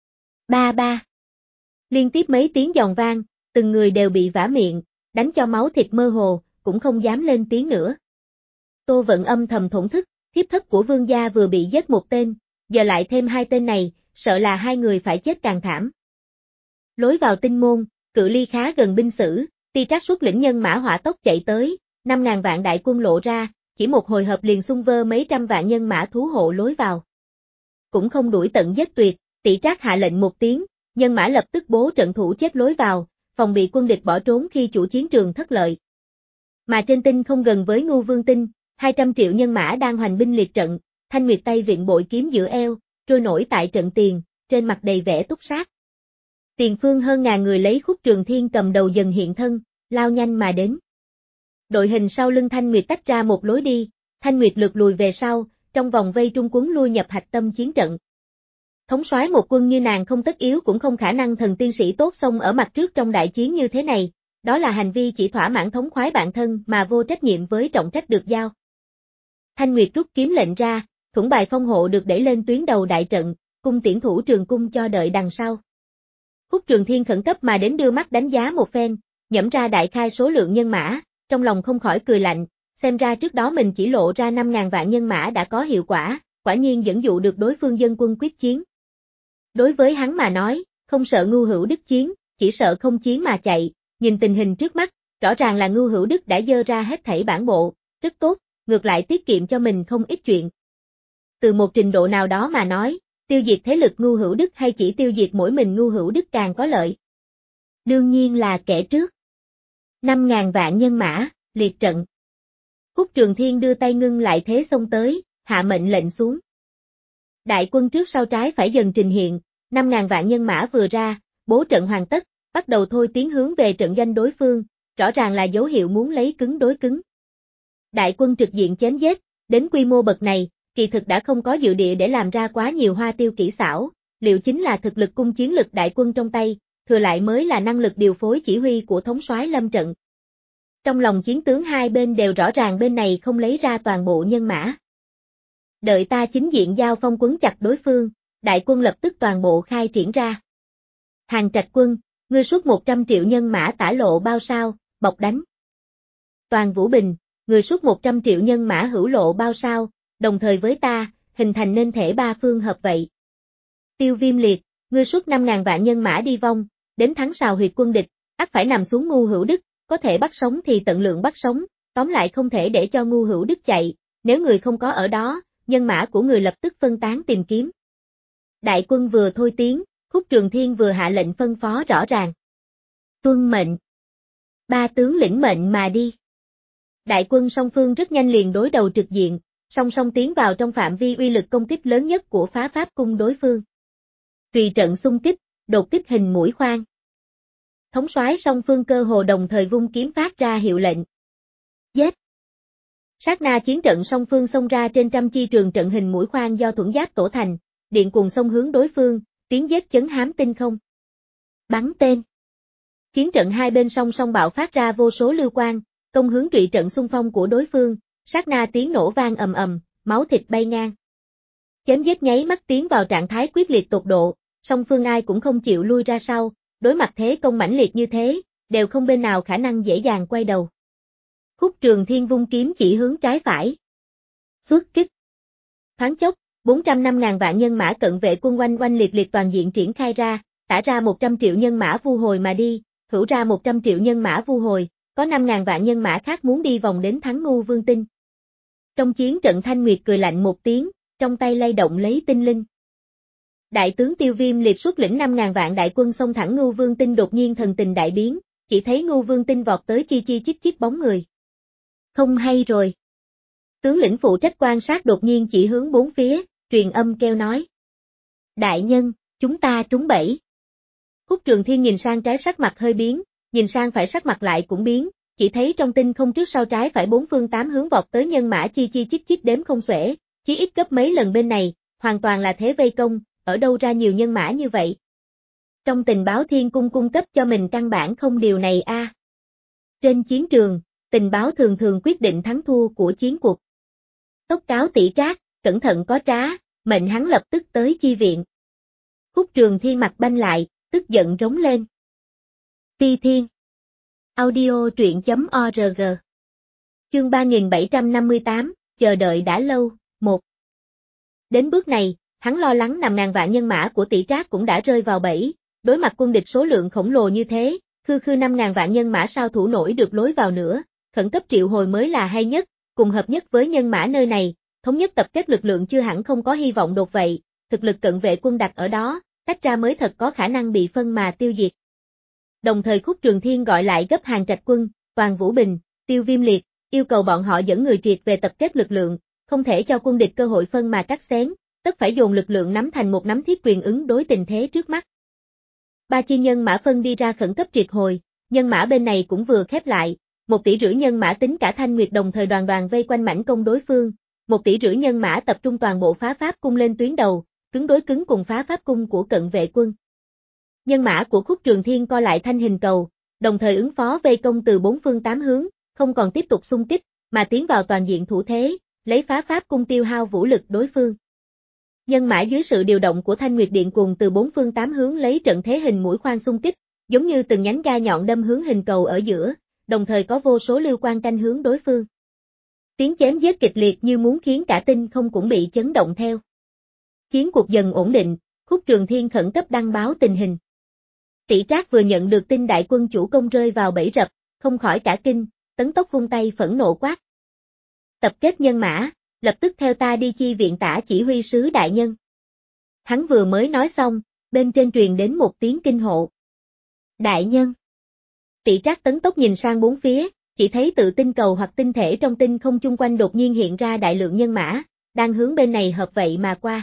A: Ba ba. Liên tiếp mấy tiếng giòn vang, từng người đều bị vả miệng, đánh cho máu thịt mơ hồ, cũng không dám lên tiếng nữa. Tô Vận âm thầm thổn thức, thiếp thất của vương gia vừa bị giết một tên, giờ lại thêm hai tên này, sợ là hai người phải chết càng thảm. Lối vào tinh môn, cự ly khá gần binh sử, Ti Trác xuất lĩnh nhân mã hỏa tốc chạy tới, năm ngàn vạn đại quân lộ ra, chỉ một hồi hợp liền xung vơ mấy trăm vạn nhân mã thú hộ lối vào. Cũng không đuổi tận giết tuyệt, Ti Trác hạ lệnh một tiếng, nhân mã lập tức bố trận thủ chết lối vào, phòng bị quân địch bỏ trốn khi chủ chiến trường thất lợi. Mà trên tinh không gần với Ngưu Vương tinh, hai trăm triệu nhân mã đang hoành binh liệt trận, Thanh Nguyệt tay viện bội kiếm giữa eo, trôi nổi tại trận tiền, trên mặt đầy vẻ túc sát. Tiền phương hơn ngàn người lấy Khúc Trường Thiên cầm đầu dần hiện thân, lao nhanh mà đến. Đội hình sau lưng Thanh Nguyệt tách ra một lối đi, Thanh Nguyệt lượt lùi về sau, trong vòng vây trung quấn lui nhập hạch tâm chiến trận. Thống soái một quân như nàng không tất yếu cũng không khả năng thần tiên sĩ tốt xông ở mặt trước trong đại chiến như thế này, đó là hành vi chỉ thỏa mãn thống khoái bản thân mà vô trách nhiệm với trọng trách được giao. Thanh Nguyệt rút kiếm lệnh ra, thuẫn bài phong hộ được đẩy lên tuyến đầu đại trận, cung tiễn thủ trường cung cho đợi đằng sau. Khúc Trường Thiên khẩn cấp mà đến đưa mắt đánh giá một phen, nhẩm ra đại khai số lượng nhân mã, trong lòng không khỏi cười lạnh, xem ra trước đó mình chỉ lộ ra năm ngàn vạn nhân mã đã có hiệu quả, quả nhiên dẫn dụ được đối phương dân quân quyết chiến. Đối với hắn mà nói, không sợ Ngưu Hữu Đức chiến, chỉ sợ không chiến mà chạy, nhìn tình hình trước mắt, rõ ràng là Ngưu Hữu Đức đã dơ ra hết thảy bản bộ, rất tốt, ngược lại tiết kiệm cho mình không ít chuyện. Từ một trình độ nào đó mà nói, tiêu diệt thế lực Ngưu Hữu Đức hay chỉ tiêu diệt mỗi mình Ngưu Hữu Đức càng có lợi. Đương nhiên là kẻ trước. Năm ngàn vạn nhân mã, liệt trận. Khúc Trường Thiên đưa tay ngưng lại thế xông tới, hạ mệnh lệnh xuống. Đại quân trước sau trái phải dần trình hiện, năm ngàn vạn nhân mã vừa ra, bố trận hoàn tất, bắt đầu thôi tiến hướng về trận doanh đối phương, rõ ràng là dấu hiệu muốn lấy cứng đối cứng. Đại quân trực diện chém giết, đến quy mô bậc này, kỳ thực đã không có dự địa để làm ra quá nhiều hoa tiêu kỹ xảo, liệu chính là thực lực cung chiến lực đại quân trong tay, thừa lại mới là năng lực điều phối chỉ huy của thống soái lâm trận. Trong lòng chiến tướng hai bên đều rõ ràng bên này không lấy ra toàn bộ nhân mã. Đợi ta chính diện giao phong quấn chặt đối phương, đại quân lập tức toàn bộ khai triển ra. Hàng Trạch quân, ngươi xuất một trăm triệu nhân mã tả lộ bao sao, bọc đánh. Toàn Vũ Bình, ngươi xuất một trăm triệu nhân mã hữu lộ bao sao, đồng thời với ta, hình thành nên thể ba phương hợp vậy. Tiêu Viêm Liệt, ngươi xuất năm ngàn vạn nhân mã đi vong, đến thắng sào huyệt quân địch, ắt phải nằm xuống Ngưu Hữu Đức, có thể bắt sống thì tận lượng bắt sống, tóm lại không thể để cho ngu hữu đức chạy, nếu người không có ở đó, nhân mã của người lập tức phân tán tìm kiếm. Đại quân vừa thôi tiếng, Khúc Trường Thiên vừa hạ lệnh phân phó rõ ràng. Tuân mệnh. Ba tướng lĩnh mệnh mà đi. Đại quân song phương rất nhanh liền đối đầu trực diện, song song tiến vào trong phạm vi uy lực công kích lớn nhất của phá pháp cung đối phương. Tùy trận xung kích, đột kích hình mũi khoan. Thống soái song phương cơ hồ đồng thời vung kiếm phát ra hiệu lệnh. Giết! Sát na chiến trận song phương xông ra trên trăm chi trường trận hình mũi khoan do thuẫn giáp tổ thành, điện cùng xông hướng đối phương, tiếng giết chấn hám tinh không. Bắn tên! Chiến trận hai bên song song bạo phát ra vô số lưu quang, công hướng trụy trận xung phong của đối phương, sát na tiếng nổ vang ầm ầm, máu thịt bay ngang. Chém giết nháy mắt tiến vào trạng thái quyết liệt tột độ, song phương ai cũng không chịu lui ra sau, đối mặt thế công mãnh liệt như thế, đều không bên nào khả năng dễ dàng quay đầu. Khúc Trường Thiên vung kiếm chỉ hướng trái phải. Xuất kích. Thoáng chốc, bốn trăm năm ngàn vạn nhân mã cận vệ quân oanh oanh liệt liệt toàn diện triển khai ra, tả ra một trăm triệu nhân mã vu hồi mà đi, hữu ra một trăm triệu nhân mã vu hồi, có năm ngàn vạn nhân mã khác muốn đi vòng đến thắng Ngu Vương Tinh. Trong chiến trận Thanh Nguyệt cười lạnh một tiếng, trong tay lay động lấy tinh linh. Đại tướng Tiêu Viêm liệt xuất lĩnh năm ngàn vạn đại quân xông thẳng Ngu Vương Tinh, đột nhiên thần tình đại biến, chỉ thấy Ngu Vương Tinh vọt tới chi chi chít chít bóng người. Không hay rồi. Tướng lĩnh phụ trách quan sát đột nhiên chỉ hướng bốn phía, truyền âm kêu nói. Đại nhân, chúng ta trúng bẫy. Khúc Trường Thiên nhìn sang trái sắc mặt hơi biến, nhìn sang phải sắc mặt lại cũng biến, chỉ thấy trong tinh không trước sau trái phải bốn phương tám hướng vọt tới nhân mã chi chi chít chít đếm không xuể, chí ít gấp mấy lần bên này, hoàn toàn là thế vây công, ở đâu ra nhiều nhân mã như vậy. Trong tình báo Thiên Cung cung cấp cho mình căn bản không điều này a. À. Trên chiến trường, tình báo thường thường quyết định thắng thua của chiến cuộc. Tốc cáo tỷ Trác, cẩn thận có trá, mệnh hắn lập tức tới chi viện. Khúc Trường Thiên mặt banh lại, tức giận rống lên. Ti Thiên. Audio truyện chấm org. Chương ba nghìn bảy trăm năm mươi tám, chờ đợi đã lâu, một. Đến bước này, hắn lo lắng nằm ngàn vạn nhân mã của tỷ Trác cũng đã rơi vào bẫy, đối mặt quân địch số lượng khổng lồ như thế, khư khư năm ngàn vạn nhân mã sao thủ nổi được lối vào nữa, khẩn cấp triệu hồi mới là hay nhất, cùng hợp nhất với nhân mã nơi này, thống nhất tập kết lực lượng chưa hẳn không có hy vọng đột vậy, thực lực cận vệ quân đặt ở đó, tách ra mới thật có khả năng bị phân mà tiêu diệt. Đồng thời Khúc Trường Thiên gọi lại gấp hàng trạch quân, Toàn Vũ Bình, Tiêu Viêm Liệt, yêu cầu bọn họ dẫn người triệt về tập kết lực lượng, không thể cho quân địch cơ hội phân mà cắt xén, tất phải dồn lực lượng nắm thành một nắm thiết quyền ứng đối tình thế trước mắt. Ba chi nhân mã phân đi ra khẩn cấp triệt hồi, nhân mã bên này cũng vừa khép lại, một tỷ rưỡi nhân mã tính cả Thanh Nguyệt đồng thời đoàn đoàn vây quanh mãnh công đối phương, một tỷ rưỡi nhân mã tập trung toàn bộ phá pháp cung lên tuyến đầu, cứng đối cứng cùng phá pháp cung của cận vệ quân. Nhân mã của Khúc Trường Thiên co lại thanh hình cầu, đồng thời ứng phó vây công từ bốn phương tám hướng, không còn tiếp tục xung kích, mà tiến vào toàn diện thủ thế, lấy phá pháp cung tiêu hao vũ lực đối phương. Nhân mã dưới sự điều động của Thanh Nguyệt Điện cùng từ bốn phương tám hướng lấy trận thế hình mũi khoan xung kích, giống như từng nhánh gai nhọn đâm hướng hình cầu ở giữa, đồng thời có vô số lưu quang canh hướng đối phương. Tiếng chém giết kịch liệt như muốn khiến cả tinh không cũng bị chấn động theo. Chiến cuộc dần ổn định, Khúc Trường Thiên khẩn cấp đăng báo tình hình. Tỷ Trác vừa nhận được tin đại quân chủ công rơi vào bẫy rập, không khỏi cả kinh, tấn tốc vung tay phẫn nộ quát. Tập kết nhân mã, lập tức theo ta đi chi viện tả chỉ huy sứ đại nhân. Hắn vừa mới nói xong, bên trên truyền đến một tiếng kinh hộ. Đại nhân. Tỷ Trác tấn tốc nhìn sang bốn phía, chỉ thấy tự tinh cầu hoặc tinh thể trong tinh không chung quanh đột nhiên hiện ra đại lượng nhân mã, đang hướng bên này hợp vậy mà qua.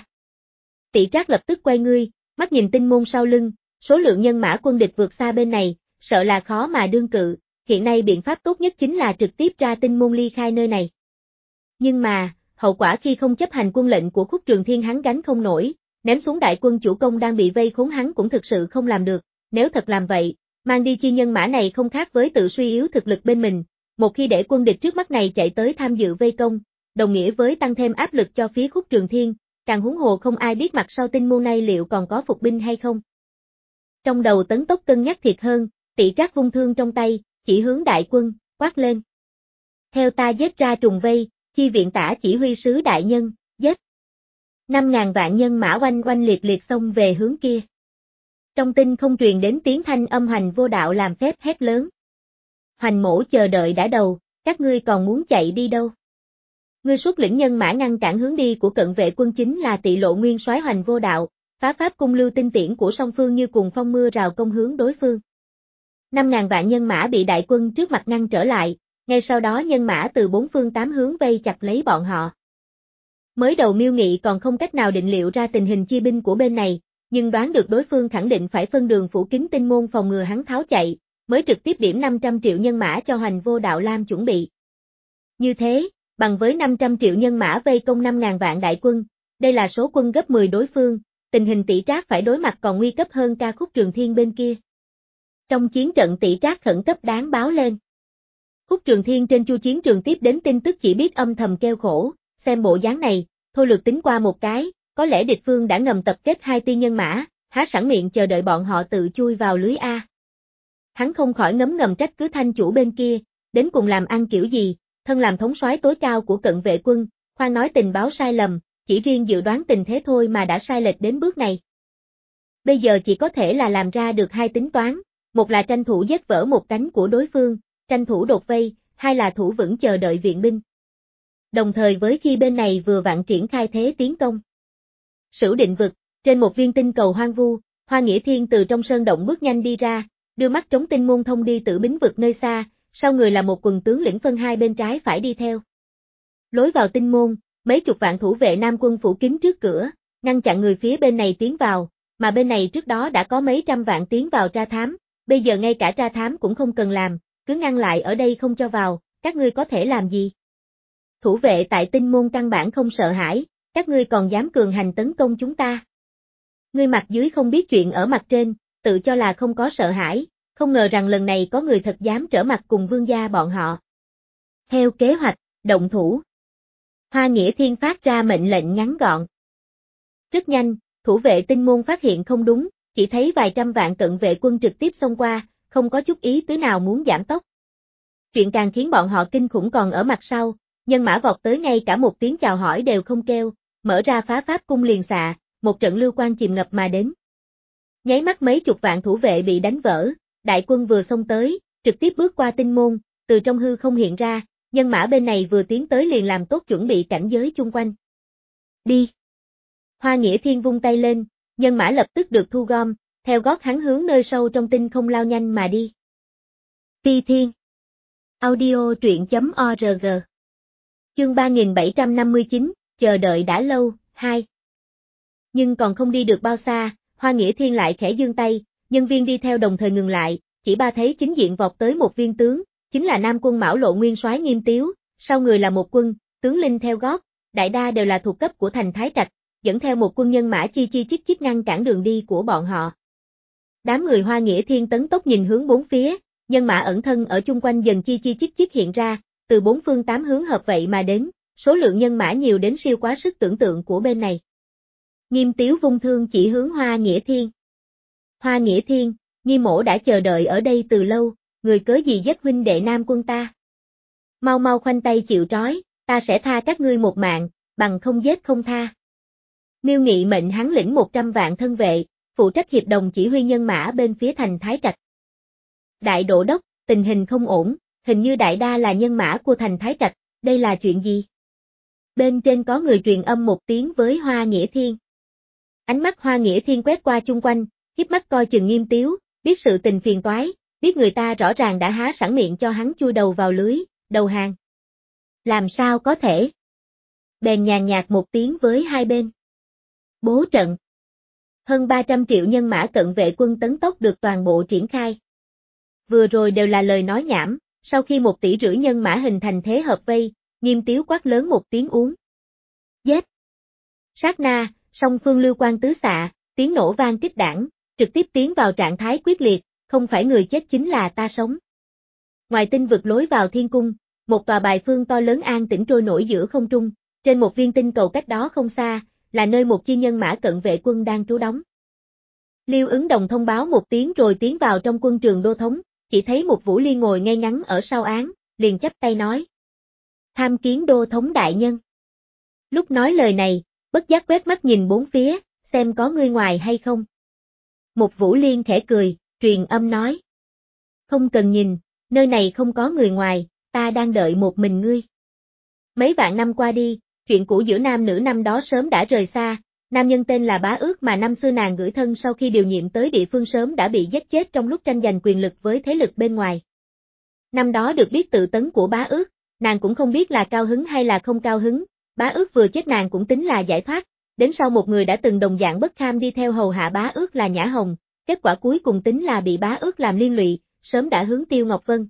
A: Tỷ Trác lập tức quay ngươi, mắt nhìn tinh môn sau lưng, số lượng nhân mã quân địch vượt xa bên này, sợ là khó mà đương cự, hiện nay biện pháp tốt nhất chính là trực tiếp ra tinh môn ly khai nơi này. Nhưng mà, hậu quả khi không chấp hành quân lệnh của Khúc Trường Thiên hắn gánh không nổi, ném xuống đại quân chủ công đang bị vây khốn hắn cũng thực sự không làm được, nếu thật làm vậy, mang đi chi nhân mã này không khác với tự suy yếu thực lực bên mình, một khi để quân địch trước mắt này chạy tới tham dự vây công, đồng nghĩa với tăng thêm áp lực cho phía Khúc Trường Thiên, càng huống hồ không ai biết mặt sau tinh môn này liệu còn có phục binh hay không. Trong đầu tấn tốc cân nhắc thiệt hơn, Tỷ Trác vung thương trong tay, chỉ hướng đại quân, quát lên. Theo ta giết ra trùng vây, chi viện tả chỉ huy sứ đại nhân, giết. Năm ngàn vạn nhân mã oanh oanh liệt liệt xông về hướng kia. Trong tinh không truyền đến tiếng thanh âm hoành vô đạo làm phép hét lớn. Hoành Mỗ chờ đợi đã đầu, các ngươi còn muốn chạy đi đâu? Ngươi xuất lĩnh nhân mã ngăn cản hướng đi của cận vệ quân chính là Tỵ Lộ nguyên soái Hoành Vô Đạo, phá pháp cung lưu tinh tiễn của song phương như cùng phong mưa rào công hướng đối phương. Năm ngàn vạn nhân mã bị đại quân trước mặt ngăn trở lại, ngay sau đó nhân mã từ bốn phương tám hướng vây chặt lấy bọn họ. Mới đầu Miêu Nghị còn không cách nào định liệu ra tình hình chia binh của bên này, nhưng đoán được đối phương khẳng định phải phân đường phủ kín Tinh Môn phòng ngừa hắn tháo chạy, mới trực tiếp điểm năm trăm triệu nhân mã cho Hoành Vô Đạo Lam chuẩn bị. Như thế, bằng với năm trăm triệu nhân mã vây công năm ngàn vạn đại quân, đây là số quân gấp mười đối phương, tình hình Tỷ Trác phải đối mặt còn nguy cấp hơn ca khúc Trường Thiên bên kia. Trong chiến trận Tỷ Trác khẩn cấp đáng báo lên. Khúc Trường Thiên trên chu chiến trường tiếp đến tin tức chỉ biết âm thầm kêu khổ, xem bộ dáng này, thôi lược tính qua một cái, có lẽ địch phương đã ngầm tập kết hai tiên nhân mã, há sẵn miệng chờ đợi bọn họ tự chui vào lưới A. Hắn không khỏi ngấm ngầm trách cứ Thanh chủ bên kia, đến cùng làm ăn kiểu gì, thân làm thống soái tối cao của cận vệ quân, khoan nói tình báo sai lầm, chỉ riêng dự đoán tình thế thôi mà đã sai lệch đến bước này. Bây giờ chỉ có thể là làm ra được hai tính toán, một là tranh thủ giết vỡ một cánh của đối phương, tranh thủ đột vây, hai là thủ vững chờ đợi viện binh. Đồng thời với khi bên này vừa vặn triển khai thế tiến công. Sửu Định Vực, trên một viên tinh cầu hoang vu, Hoa Nghĩa Thiên từ trong sơn động bước nhanh đi ra, đưa mắt trống Tinh Môn thông đi Tử Bính Vực nơi xa, sau người là một quần tướng lĩnh phân hai bên trái phải đi theo. Lối vào Tinh Môn, mấy chục vạn thủ vệ Nam quân phủ kín trước cửa, ngăn chặn người phía bên này tiến vào, mà bên này trước đó đã có mấy trăm vạn tiến vào tra thám, bây giờ ngay cả tra thám cũng không cần làm, cứ ngăn lại ở đây không cho vào, các ngươi có thể làm gì? Thủ vệ tại Tinh Môn căn bản không sợ hãi, các ngươi còn dám cường hành tấn công chúng ta. Ngươi mặt dưới không biết chuyện ở mặt trên, tự cho là không có sợ hãi, không ngờ rằng lần này có người thật dám trở mặt cùng vương gia bọn họ. Theo kế hoạch, động thủ. Hoa Nghĩa Thiên phát ra mệnh lệnh ngắn gọn. Rất nhanh, thủ vệ Tinh Môn phát hiện không đúng, chỉ thấy vài trăm vạn cận vệ quân trực tiếp xông qua, không có chút ý tứ nào muốn giảm tốc. Chuyện càng khiến bọn họ kinh khủng còn ở mặt sau, nhân mã vọt tới ngay cả một tiếng chào hỏi đều không kêu, mở ra phá pháp cung liền xạ, một trận lưu quang chìm ngập mà đến. Nháy mắt mấy chục vạn thủ vệ bị đánh vỡ, đại quân vừa xông tới, trực tiếp bước qua Tinh Môn, từ trong hư không hiện ra, nhân mã bên này vừa tiến tới liền làm tốt chuẩn bị cảnh giới chung quanh. Đi! Hoa Nghĩa Thiên vung tay lên, nhân mã lập tức được thu gom, theo gót hắn hướng nơi sâu trong tinh không lao nhanh mà đi. Ti Thiên Audio truyện chấm org Chương ba nghìn bảy trăm năm mươi chín, chờ đợi đã lâu, hai. Nhưng còn không đi được bao xa, Hoa Nghĩa Thiên lại khẽ giương tay, nhân viên đi theo đồng thời ngừng lại, chỉ ba thấy chính diện vọt tới một viên tướng, chính là Nam quân Mão Lộ nguyên soái Nghiêm Tiếu, sau người là một quân, tướng linh theo gót, đại đa đều là thuộc cấp của thành Thái Trạch, dẫn theo một quân nhân mã chi chi chít chít ngăn cản đường đi của bọn họ. Đám người Hoa Nghĩa Thiên tấn tốc nhìn hướng bốn phía, nhân mã ẩn thân ở chung quanh dần chi chi chít chít hiện ra, từ bốn phương tám hướng hợp vậy mà đến, số lượng nhân mã nhiều đến siêu quá sức tưởng tượng của bên này. Nghiêm Tiếu vung thương chỉ hướng Hoa Nghĩa Thiên. Hoa Nghĩa Thiên, Nghi Mỗ đã chờ đợi ở đây từ lâu, người cớ gì giết huynh đệ Nam quân ta? Mau mau khoanh tay chịu trói, ta sẽ tha các ngươi một mạng, bằng không giết không tha. Miêu Nghị mệnh hắn lĩnh một trăm vạn thân vệ, phụ trách hiệp đồng chỉ huy nhân mã bên phía thành Thái Trạch. Đại Đô đốc, tình hình không ổn, hình như đại đa là nhân mã của thành Thái Trạch, đây là chuyện gì? Bên trên có người truyền âm một tiếng với Hoa Nghĩa Thiên. Ánh mắt Hoa Nghĩa Thiên quét qua chung quanh, hiếp mắt coi chừng Nghiêm Tiếu, biết sự tình phiền toái, biết người ta rõ ràng đã há sẵn miệng cho hắn chui đầu vào lưới, đầu hàng. Làm sao có thể? Bèn nhàn nhạt một tiếng với hai bên. Bố trận. Hơn ba trăm triệu nhân mã cận vệ quân tấn tốc được toàn bộ triển khai. Vừa rồi đều là lời nói nhảm, sau khi một tỷ rưỡi nhân mã hình thành thế hợp vây, Nghiêm Tiếu quát lớn một tiếng uống. Giết! Sát na, song phương lưu quan tứ xạ, tiếng nổ vang kích đảng, trực tiếp tiến vào trạng thái quyết liệt, không phải người chết chính là ta sống. Ngoài tinh vực lối vào thiên cung, một tòa bài phương to lớn an tĩnh trôi nổi giữa không trung, trên một viên tinh cầu cách đó không xa, là nơi một chi nhân mã cận vệ quân đang trú đóng. Liêu Ứng Đồng thông báo một tiếng rồi tiến vào trong quân trường đô thống, chỉ thấy một Vũ Liên ngồi ngay ngắn ở sau án, liền chắp tay nói. Tham kiến đô thống đại nhân. Lúc nói lời này, bất giác quét mắt nhìn bốn phía, xem có người ngoài hay không. Một Vũ Liên khẽ cười, truyền âm nói. Không cần nhìn, Nơi này không có người ngoài, ta đang đợi một mình ngươi. Mấy vạn năm qua đi, chuyện cũ giữa nam nữ năm đó sớm đã rời xa, nam nhân tên là Bá Ước mà năm xưa nàng gửi thân sau khi điều nhiệm tới địa phương sớm đã bị giết chết trong lúc tranh giành quyền lực với thế lực bên ngoài. Năm đó được biết tự tấn của Bá Ước, nàng cũng không biết là cao hứng hay là không cao hứng, Bá Ước vừa chết nàng cũng tính là giải thoát, đến sau một người đã từng đồng dạng bất kham đi theo hầu hạ Bá Ước là Nhã Hồng, kết quả cuối cùng tính là bị Bá Ước làm liên lụy, sớm đã hướng Tiêu Ngọc Vân.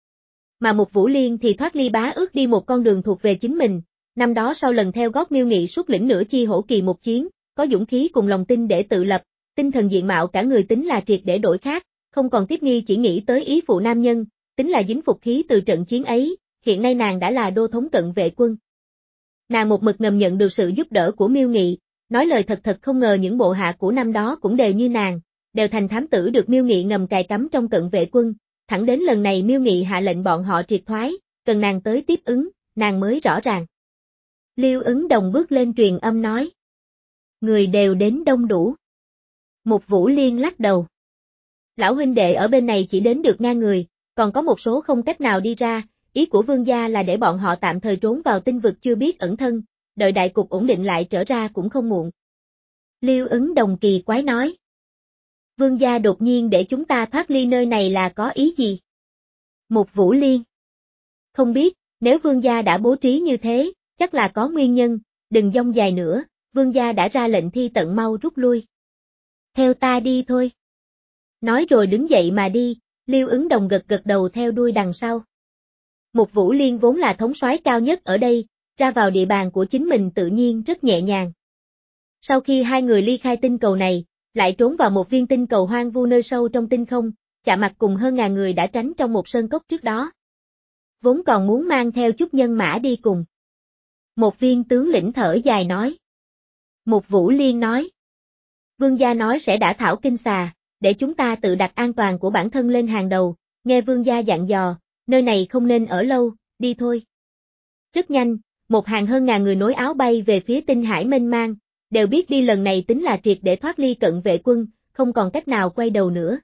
A: Mà một Vũ Liên thì thoát ly Bá Ước đi một con đường thuộc về chính mình, năm đó sau lần theo gót Miêu Nghị xuất lĩnh nửa chi hổ kỳ một chiến, có dũng khí cùng lòng tin để tự lập, tinh thần diện mạo cả người tính là triệt để đổi khác, không còn tiếp nghi chỉ nghĩ tới ý phụ nam nhân, tính là dính phục khí từ trận chiến ấy, hiện nay nàng đã là đô thống cận vệ quân. Nàng một mực ngầm nhận được sự giúp đỡ của Miêu Nghị, nói lời thật thật không ngờ những bộ hạ của năm đó cũng đều như nàng, đều thành thám tử được Miêu Nghị ngầm cài cắm trong cận vệ quân, thẳng đến lần này Miêu Nghị hạ lệnh bọn họ triệt thoái, cần nàng tới tiếp ứng, nàng mới rõ ràng. Liêu Ứng Đồng bước lên truyền âm nói. Người đều đến đông đủ. Một Vũ Liên lắc đầu. Lão huynh đệ ở bên này chỉ đến được ngang người, còn có một số không cách nào đi ra, ý của vương gia là để bọn họ tạm thời trốn vào tinh vực chưa biết ẩn thân, đợi đại cục ổn định lại trở ra cũng không muộn. Liêu Ứng Đồng kỳ quái nói. Vương gia đột nhiên để chúng ta thoát ly nơi này là có ý gì? Một Vũ Liên. Không biết, nếu vương gia đã bố trí như thế, chắc là có nguyên nhân, đừng dông dài nữa, vương gia đã ra lệnh thi tận mau rút lui. Theo ta đi thôi. Nói rồi đứng dậy mà đi, Liêu Ứng Đồng gật gật đầu theo đuôi đằng sau. Một Vũ Liên vốn là thống soái cao nhất ở đây, ra vào địa bàn của chính mình tự nhiên rất nhẹ nhàng. Sau khi hai người ly khai tinh cầu này, lại trốn vào một viên tinh cầu hoang vu nơi sâu trong tinh không, chạm mặt cùng hơn ngàn người đã tránh trong một sơn cốc trước đó. Vốn còn muốn mang theo chút nhân mã đi cùng. Một viên tướng lĩnh thở dài nói. Một Vũ Liên nói. Vương gia nói sẽ đã thảo kinh xà, để chúng ta tự đặt an toàn của bản thân lên hàng đầu, nghe vương gia dặn dò, nơi này không nên ở lâu, đi thôi. Rất nhanh, một hàng hơn ngàn người nối áo bay về phía tinh hải mênh mang, đều biết đi lần này tính là triệt để thoát ly cận vệ quân, không còn cách nào quay đầu nữa.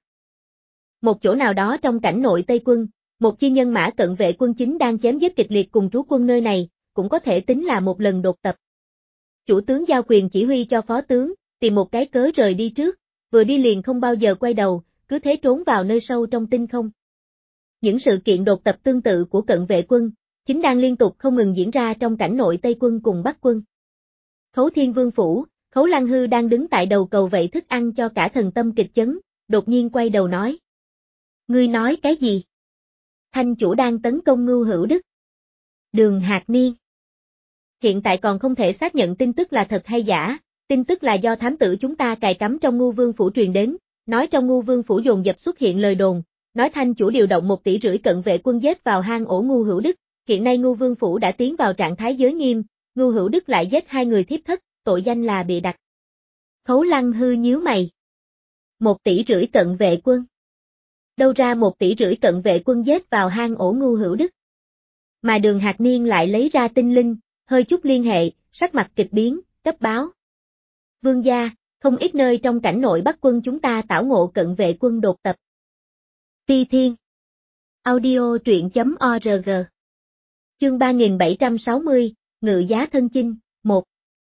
A: Một chỗ nào đó trong cảnh nội Tây quân, một chi nhân mã cận vệ quân chính đang chém giết kịch liệt cùng trú quân nơi này, cũng có thể tính là một lần đột tập. Chủ tướng giao quyền chỉ huy cho phó tướng, tìm một cái cớ rời đi trước, vừa đi liền không bao giờ quay đầu, cứ thế trốn vào nơi sâu trong tinh không. Những sự kiện đột tập tương tự của cận vệ quân, chính đang liên tục không ngừng diễn ra trong cảnh nội Tây quân cùng Bắc quân. Khấu Thiên Vương Phủ, Khấu Lăng Hư đang đứng tại đầu cầu vậy thức ăn cho cả thần tâm kịch chấn, đột nhiên quay đầu nói. Ngươi nói cái gì? Thanh chủ đang tấn công Ngưu Hữu Đức. Đường Hạc Niên. Hiện tại còn không thể xác nhận tin tức là thật hay giả, tin tức là do thám tử chúng ta cài cắm trong Ngưu Vương Phủ truyền đến, nói trong Ngưu Vương Phủ dồn dập xuất hiện lời đồn, nói Thanh chủ điều động một tỷ rưỡi cận vệ quân giết vào hang ổ Ngưu Hữu Đức, hiện nay Ngưu Vương Phủ đã tiến vào trạng thái giới nghiêm, Ngưu Hữu Đức lại giết hai người thiếp thất, tội danh là bịa đặt. Khấu Lăng Hư nhíu mày. Một tỷ rưỡi cận vệ quân. Đâu ra một tỷ rưỡi cận vệ quân giết vào hang ổ Ngưu Hữu Đức. Mà Đường Hạc Niên lại lấy ra tinh linh, hơi chút liên hệ, sắc mặt kịch biến, cấp báo. Vương gia, không ít nơi trong cảnh nội Bắc quân chúng ta tảo ngộ cận vệ quân đột tập. Ti Thiên. Audio truyện chấm org. Chương ba nghìn bảy trăm sáu mươi, Ngự giá thân chinh, một.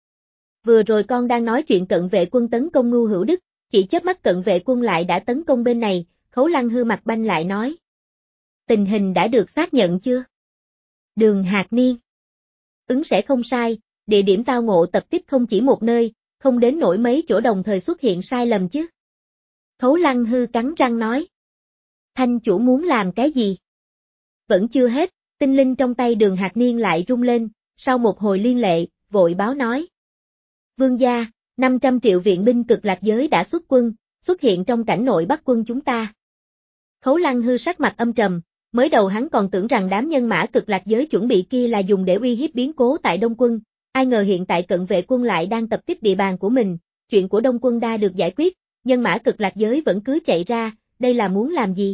A: Vừa rồi con đang nói chuyện cận vệ quân tấn công Ngưu Hữu Đức, chỉ chớp mắt cận vệ quân lại đã tấn công bên này, Khấu Lăng Hư mặt banh lại nói. Tình hình đã được xác nhận chưa? Đường Hạc Niên. Ứng sẽ không sai, địa điểm tao ngộ tập kích không chỉ một nơi, không đến nỗi mấy chỗ đồng thời xuất hiện sai lầm chứ. Khấu Lăng Hư cắn răng nói. Thanh chủ muốn làm cái gì? Vẫn chưa hết, tinh linh trong tay Đường Hạc Niên lại rung lên, sau một hồi liên lệ, vội báo nói. Vương gia, năm trăm triệu viện binh cực lạc giới đã xuất quân, xuất hiện trong cảnh nội Bắc quân chúng ta. Khấu Lăng Hư sắc mặt âm trầm, mới đầu hắn còn tưởng rằng đám nhân mã cực lạc giới chuẩn bị kia là dùng để uy hiếp biến cố tại Đông quân, ai ngờ hiện tại cận vệ quân lại đang tập kích địa bàn của mình, chuyện của Đông quân đã được giải quyết, nhân mã cực lạc giới vẫn cứ chạy ra, đây là muốn làm gì?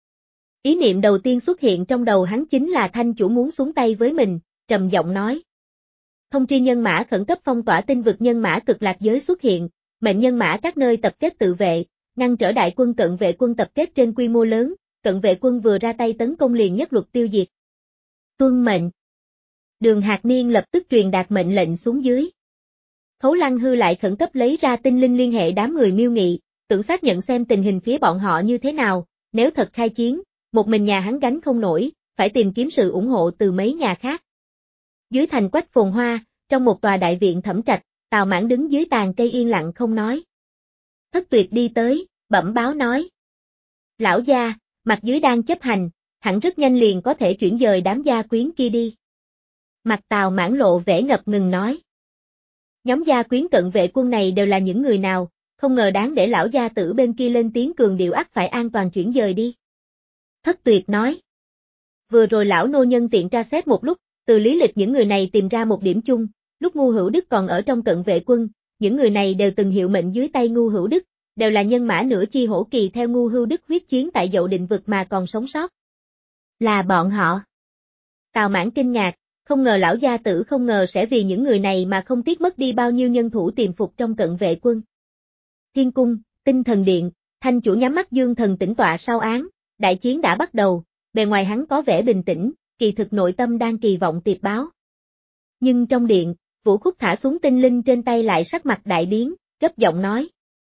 A: Ý niệm đầu tiên xuất hiện trong đầu hắn chính là Thanh chủ muốn xuống tay với mình, trầm giọng nói. Thông tri nhân mã khẩn cấp phong tỏa tinh vực nhân mã cực lạc giới xuất hiện, mệnh nhân mã các nơi tập kết tự vệ, ngăn trở đại quân cận vệ quân tập kết trên quy mô lớn, cận vệ quân vừa ra tay tấn công liền nhất luật tiêu diệt. Tuân mệnh. Đường Hạc Niên lập tức truyền đạt mệnh lệnh xuống dưới. Khấu Lăng Hư lại khẩn cấp lấy ra tinh linh liên hệ đám người Miêu Nghị, tưởng xác nhận xem tình hình phía bọn họ như thế nào, nếu thật khai chiến, một mình nhà hắn gánh không nổi, phải tìm kiếm sự ủng hộ từ mấy nhà khác. Dưới thành quách phồn hoa, trong một tòa đại viện thẩm trạch, Tào Mãn đứng dưới tàn cây yên lặng không nói. Thất Tuyệt đi tới, bẩm báo nói. Lão gia, mặt dưới đang chấp hành, hẳn rất nhanh liền có thể chuyển dời đám gia quyến kia đi. Mặt Tào Mãn lộ vẻ ngập ngừng nói. Nhóm gia quyến cận vệ quân này đều là những người nào, không ngờ đáng để lão gia tử bên kia lên tiếng cường điệu ắt phải an toàn chuyển dời đi. Thất Tuyệt nói. Vừa rồi lão nô nhân tiện tra xét một lúc, từ lý lịch những người này tìm ra một điểm chung, lúc Ngu Hữu Đức còn ở trong cận vệ quân, những người này đều từng hiệu mệnh dưới tay Ngu Hữu Đức, đều là nhân mã nửa chi hổ kỳ theo Ngu Hữu Đức huyết chiến tại Dậu Định vực mà còn sống sót. Là bọn họ. Tào Mãn kinh ngạc, không ngờ lão gia tử không ngờ sẽ vì những người này mà không tiếc mất đi bao nhiêu nhân thủ tiềm phục trong cận vệ quân. Thiên cung, Tinh Thần Điện, Thanh chủ nhắm mắt dương thần tĩnh tọa sau án, đại chiến đã bắt đầu, bề ngoài hắn có vẻ bình tĩnh, kỳ thực nội tâm đang kỳ vọng tiệp báo. Nhưng trong điện, Vũ Khúc thả xuống tinh linh trên tay lại sắc mặt đại biến, gấp giọng nói.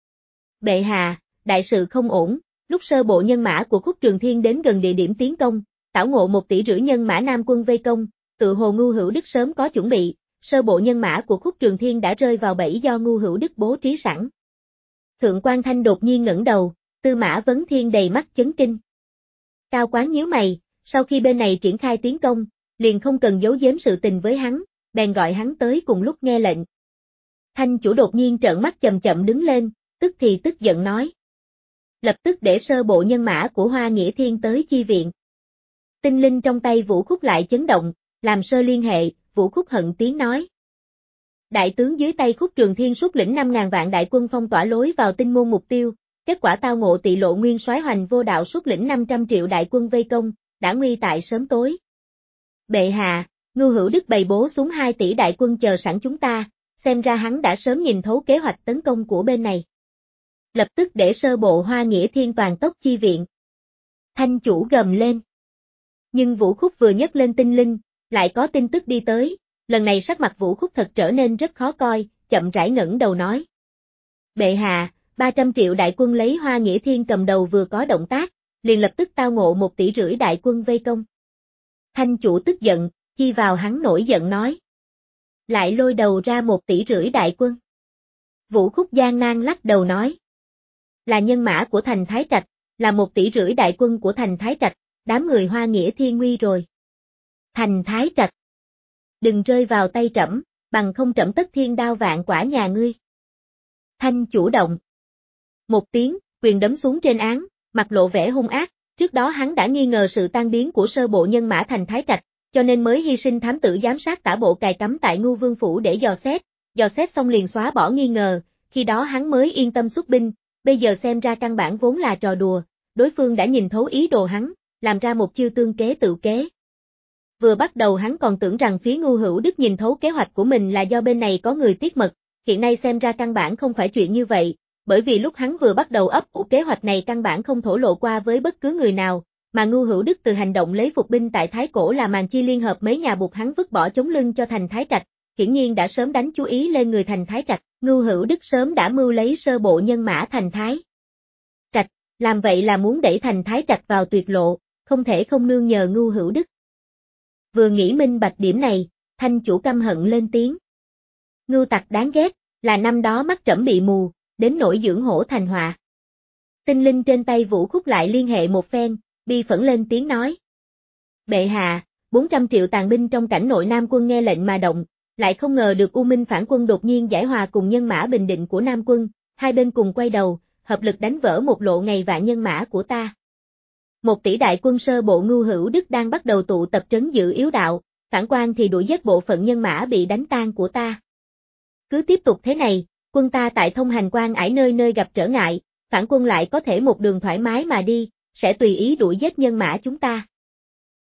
A: Bệ hạ, đại sự không ổn, lúc sơ bộ nhân mã của Khúc Trường Thiên đến gần địa điểm tiến công, tảo ngộ một tỷ rưỡi nhân mã Nam quân vây công, tự hồ Ngu Hữu Đức sớm có chuẩn bị, sơ bộ nhân mã của Khúc Trường Thiên đã rơi vào bẫy do Ngu Hữu Đức bố trí sẵn. Thượng quan Thanh đột nhiên ngẩng đầu, Tư Mã Vấn Thiên đầy mắt chấn kinh. Cao Quán nhíu mày, sau khi bên này triển khai tiến công, liền không cần giấu giếm sự tình với hắn, bèn gọi hắn tới cùng lúc nghe lệnh. Thanh chủ đột nhiên trợn mắt chậm chậm đứng lên, tức thì tức giận nói. Lập tức để sơ bộ nhân mã của Hoa Nghĩa Thiên tới chi viện. Tinh linh trong tay Vũ Khúc lại chấn động, làm sơ liên hệ, Vũ Khúc hận tiếng nói. Đại tướng dưới tay Khúc Trường Thiên xuất lĩnh năm ngàn vạn đại quân phong tỏa lối vào tinh môn mục tiêu, kết quả tao ngộ Tị Lộ Nguyên soái Hoành Vô Đạo xuất lĩnh năm trăm triệu đại quân vây công, đã nguy tại sớm tối. Bệ hạ, Ngu Hữu Đức bày bố xuống hai tỷ đại quân chờ sẵn chúng ta, xem ra hắn đã sớm nhìn thấu kế hoạch tấn công của bên này. Lập tức để sơ bộ Hoa Nghĩa Thiên toàn tốc chi viện. Thanh chủ gầm lên. Nhưng Vũ Khúc vừa nhấc lên tinh linh, lại có tin tức đi tới, lần này sắc mặt Vũ Khúc thật trở nên rất khó coi, chậm rãi ngẩng đầu nói. Bệ hạ, ba trăm triệu đại quân lấy Hoa Nghĩa Thiên cầm đầu vừa có động tác, liền lập tức tao ngộ một tỷ rưỡi đại quân vây công. Thanh chủ tức giận, chi vào hắn nổi giận nói. Lại lôi đầu ra một tỷ rưỡi đại quân. Vũ Khúc gian nan lắc đầu nói. Là nhân mã của thành Thái Trạch, là một tỷ rưỡi đại quân của thành Thái Trạch, đám người Hoa Nghĩa Thiên nguy rồi. Thành Thái Trạch. Đừng rơi vào tay trẫm, bằng không trẫm tất thiên đao vạn quả nhà ngươi. Thanh chủ động. Một tiếng, quyền đấm xuống trên án, mặt lộ vẻ hung ác, trước đó hắn đã nghi ngờ sự tan biến của sơ bộ nhân mã thành Thái Trạch, cho nên mới hy sinh thám tử giám sát tả bộ cài cắm tại Ngu Vương Phủ để dò xét, dò xét xong liền xóa bỏ nghi ngờ, khi đó hắn mới yên tâm xuất binh, bây giờ xem ra căn bản vốn là trò đùa, đối phương đã nhìn thấu ý đồ hắn, làm ra một chiêu tương kế tự kế. Vừa bắt đầu hắn còn tưởng rằng phía Ngu Hữu Đức nhìn thấu kế hoạch của mình là do bên này có người tiết mật, hiện nay xem ra căn bản không phải chuyện như vậy, bởi vì lúc hắn vừa bắt đầu ấp ủ kế hoạch này căn bản không thổ lộ qua với bất cứ người nào, mà Ngu Hữu Đức từ hành động lấy phục binh tại Thái Cổ là màn chi liên hợp mấy nhà buộc hắn vứt bỏ chống lưng cho thành Thái Trạch, hiển nhiên đã sớm đánh chú ý lên người thành Thái Trạch, Ngu Hữu Đức sớm đã mưu lấy sơ bộ nhân mã thành Thái Trạch, làm vậy là muốn đẩy thành Thái Trạch vào tuyệt lộ, không thể không nương nhờ Ngu Hữu Đức. Vừa nghĩ minh bạch điểm này, thanh chủ căm hận lên tiếng. Ngưu tặc đáng ghét, là năm đó mắt trẫm bị mù, đến nỗi dưỡng hổ thành họa. Tinh linh trên tay Vũ Khúc lại liên hệ một phen, bi phẫn lên tiếng nói. Bệ hạ, bốn trăm triệu tàn binh trong cảnh nội Nam quân nghe lệnh mà động, lại không ngờ được U Minh phản quân đột nhiên giải hòa cùng nhân mã bình định của Nam quân, hai bên cùng quay đầu, hợp lực đánh vỡ một lộ ngày vạn nhân mã của ta. Một tỷ đại quân sơ bộ Ngu Hữu Đức đang bắt đầu tụ tập trấn giữ yếu đạo, phản quan thì đuổi giết bộ phận nhân mã bị đánh tan của ta. Cứ tiếp tục thế này, quân ta tại thông hành quan ải nơi nơi gặp trở ngại, phản quân lại có thể một đường thoải mái mà đi, sẽ tùy ý đuổi giết nhân mã chúng ta.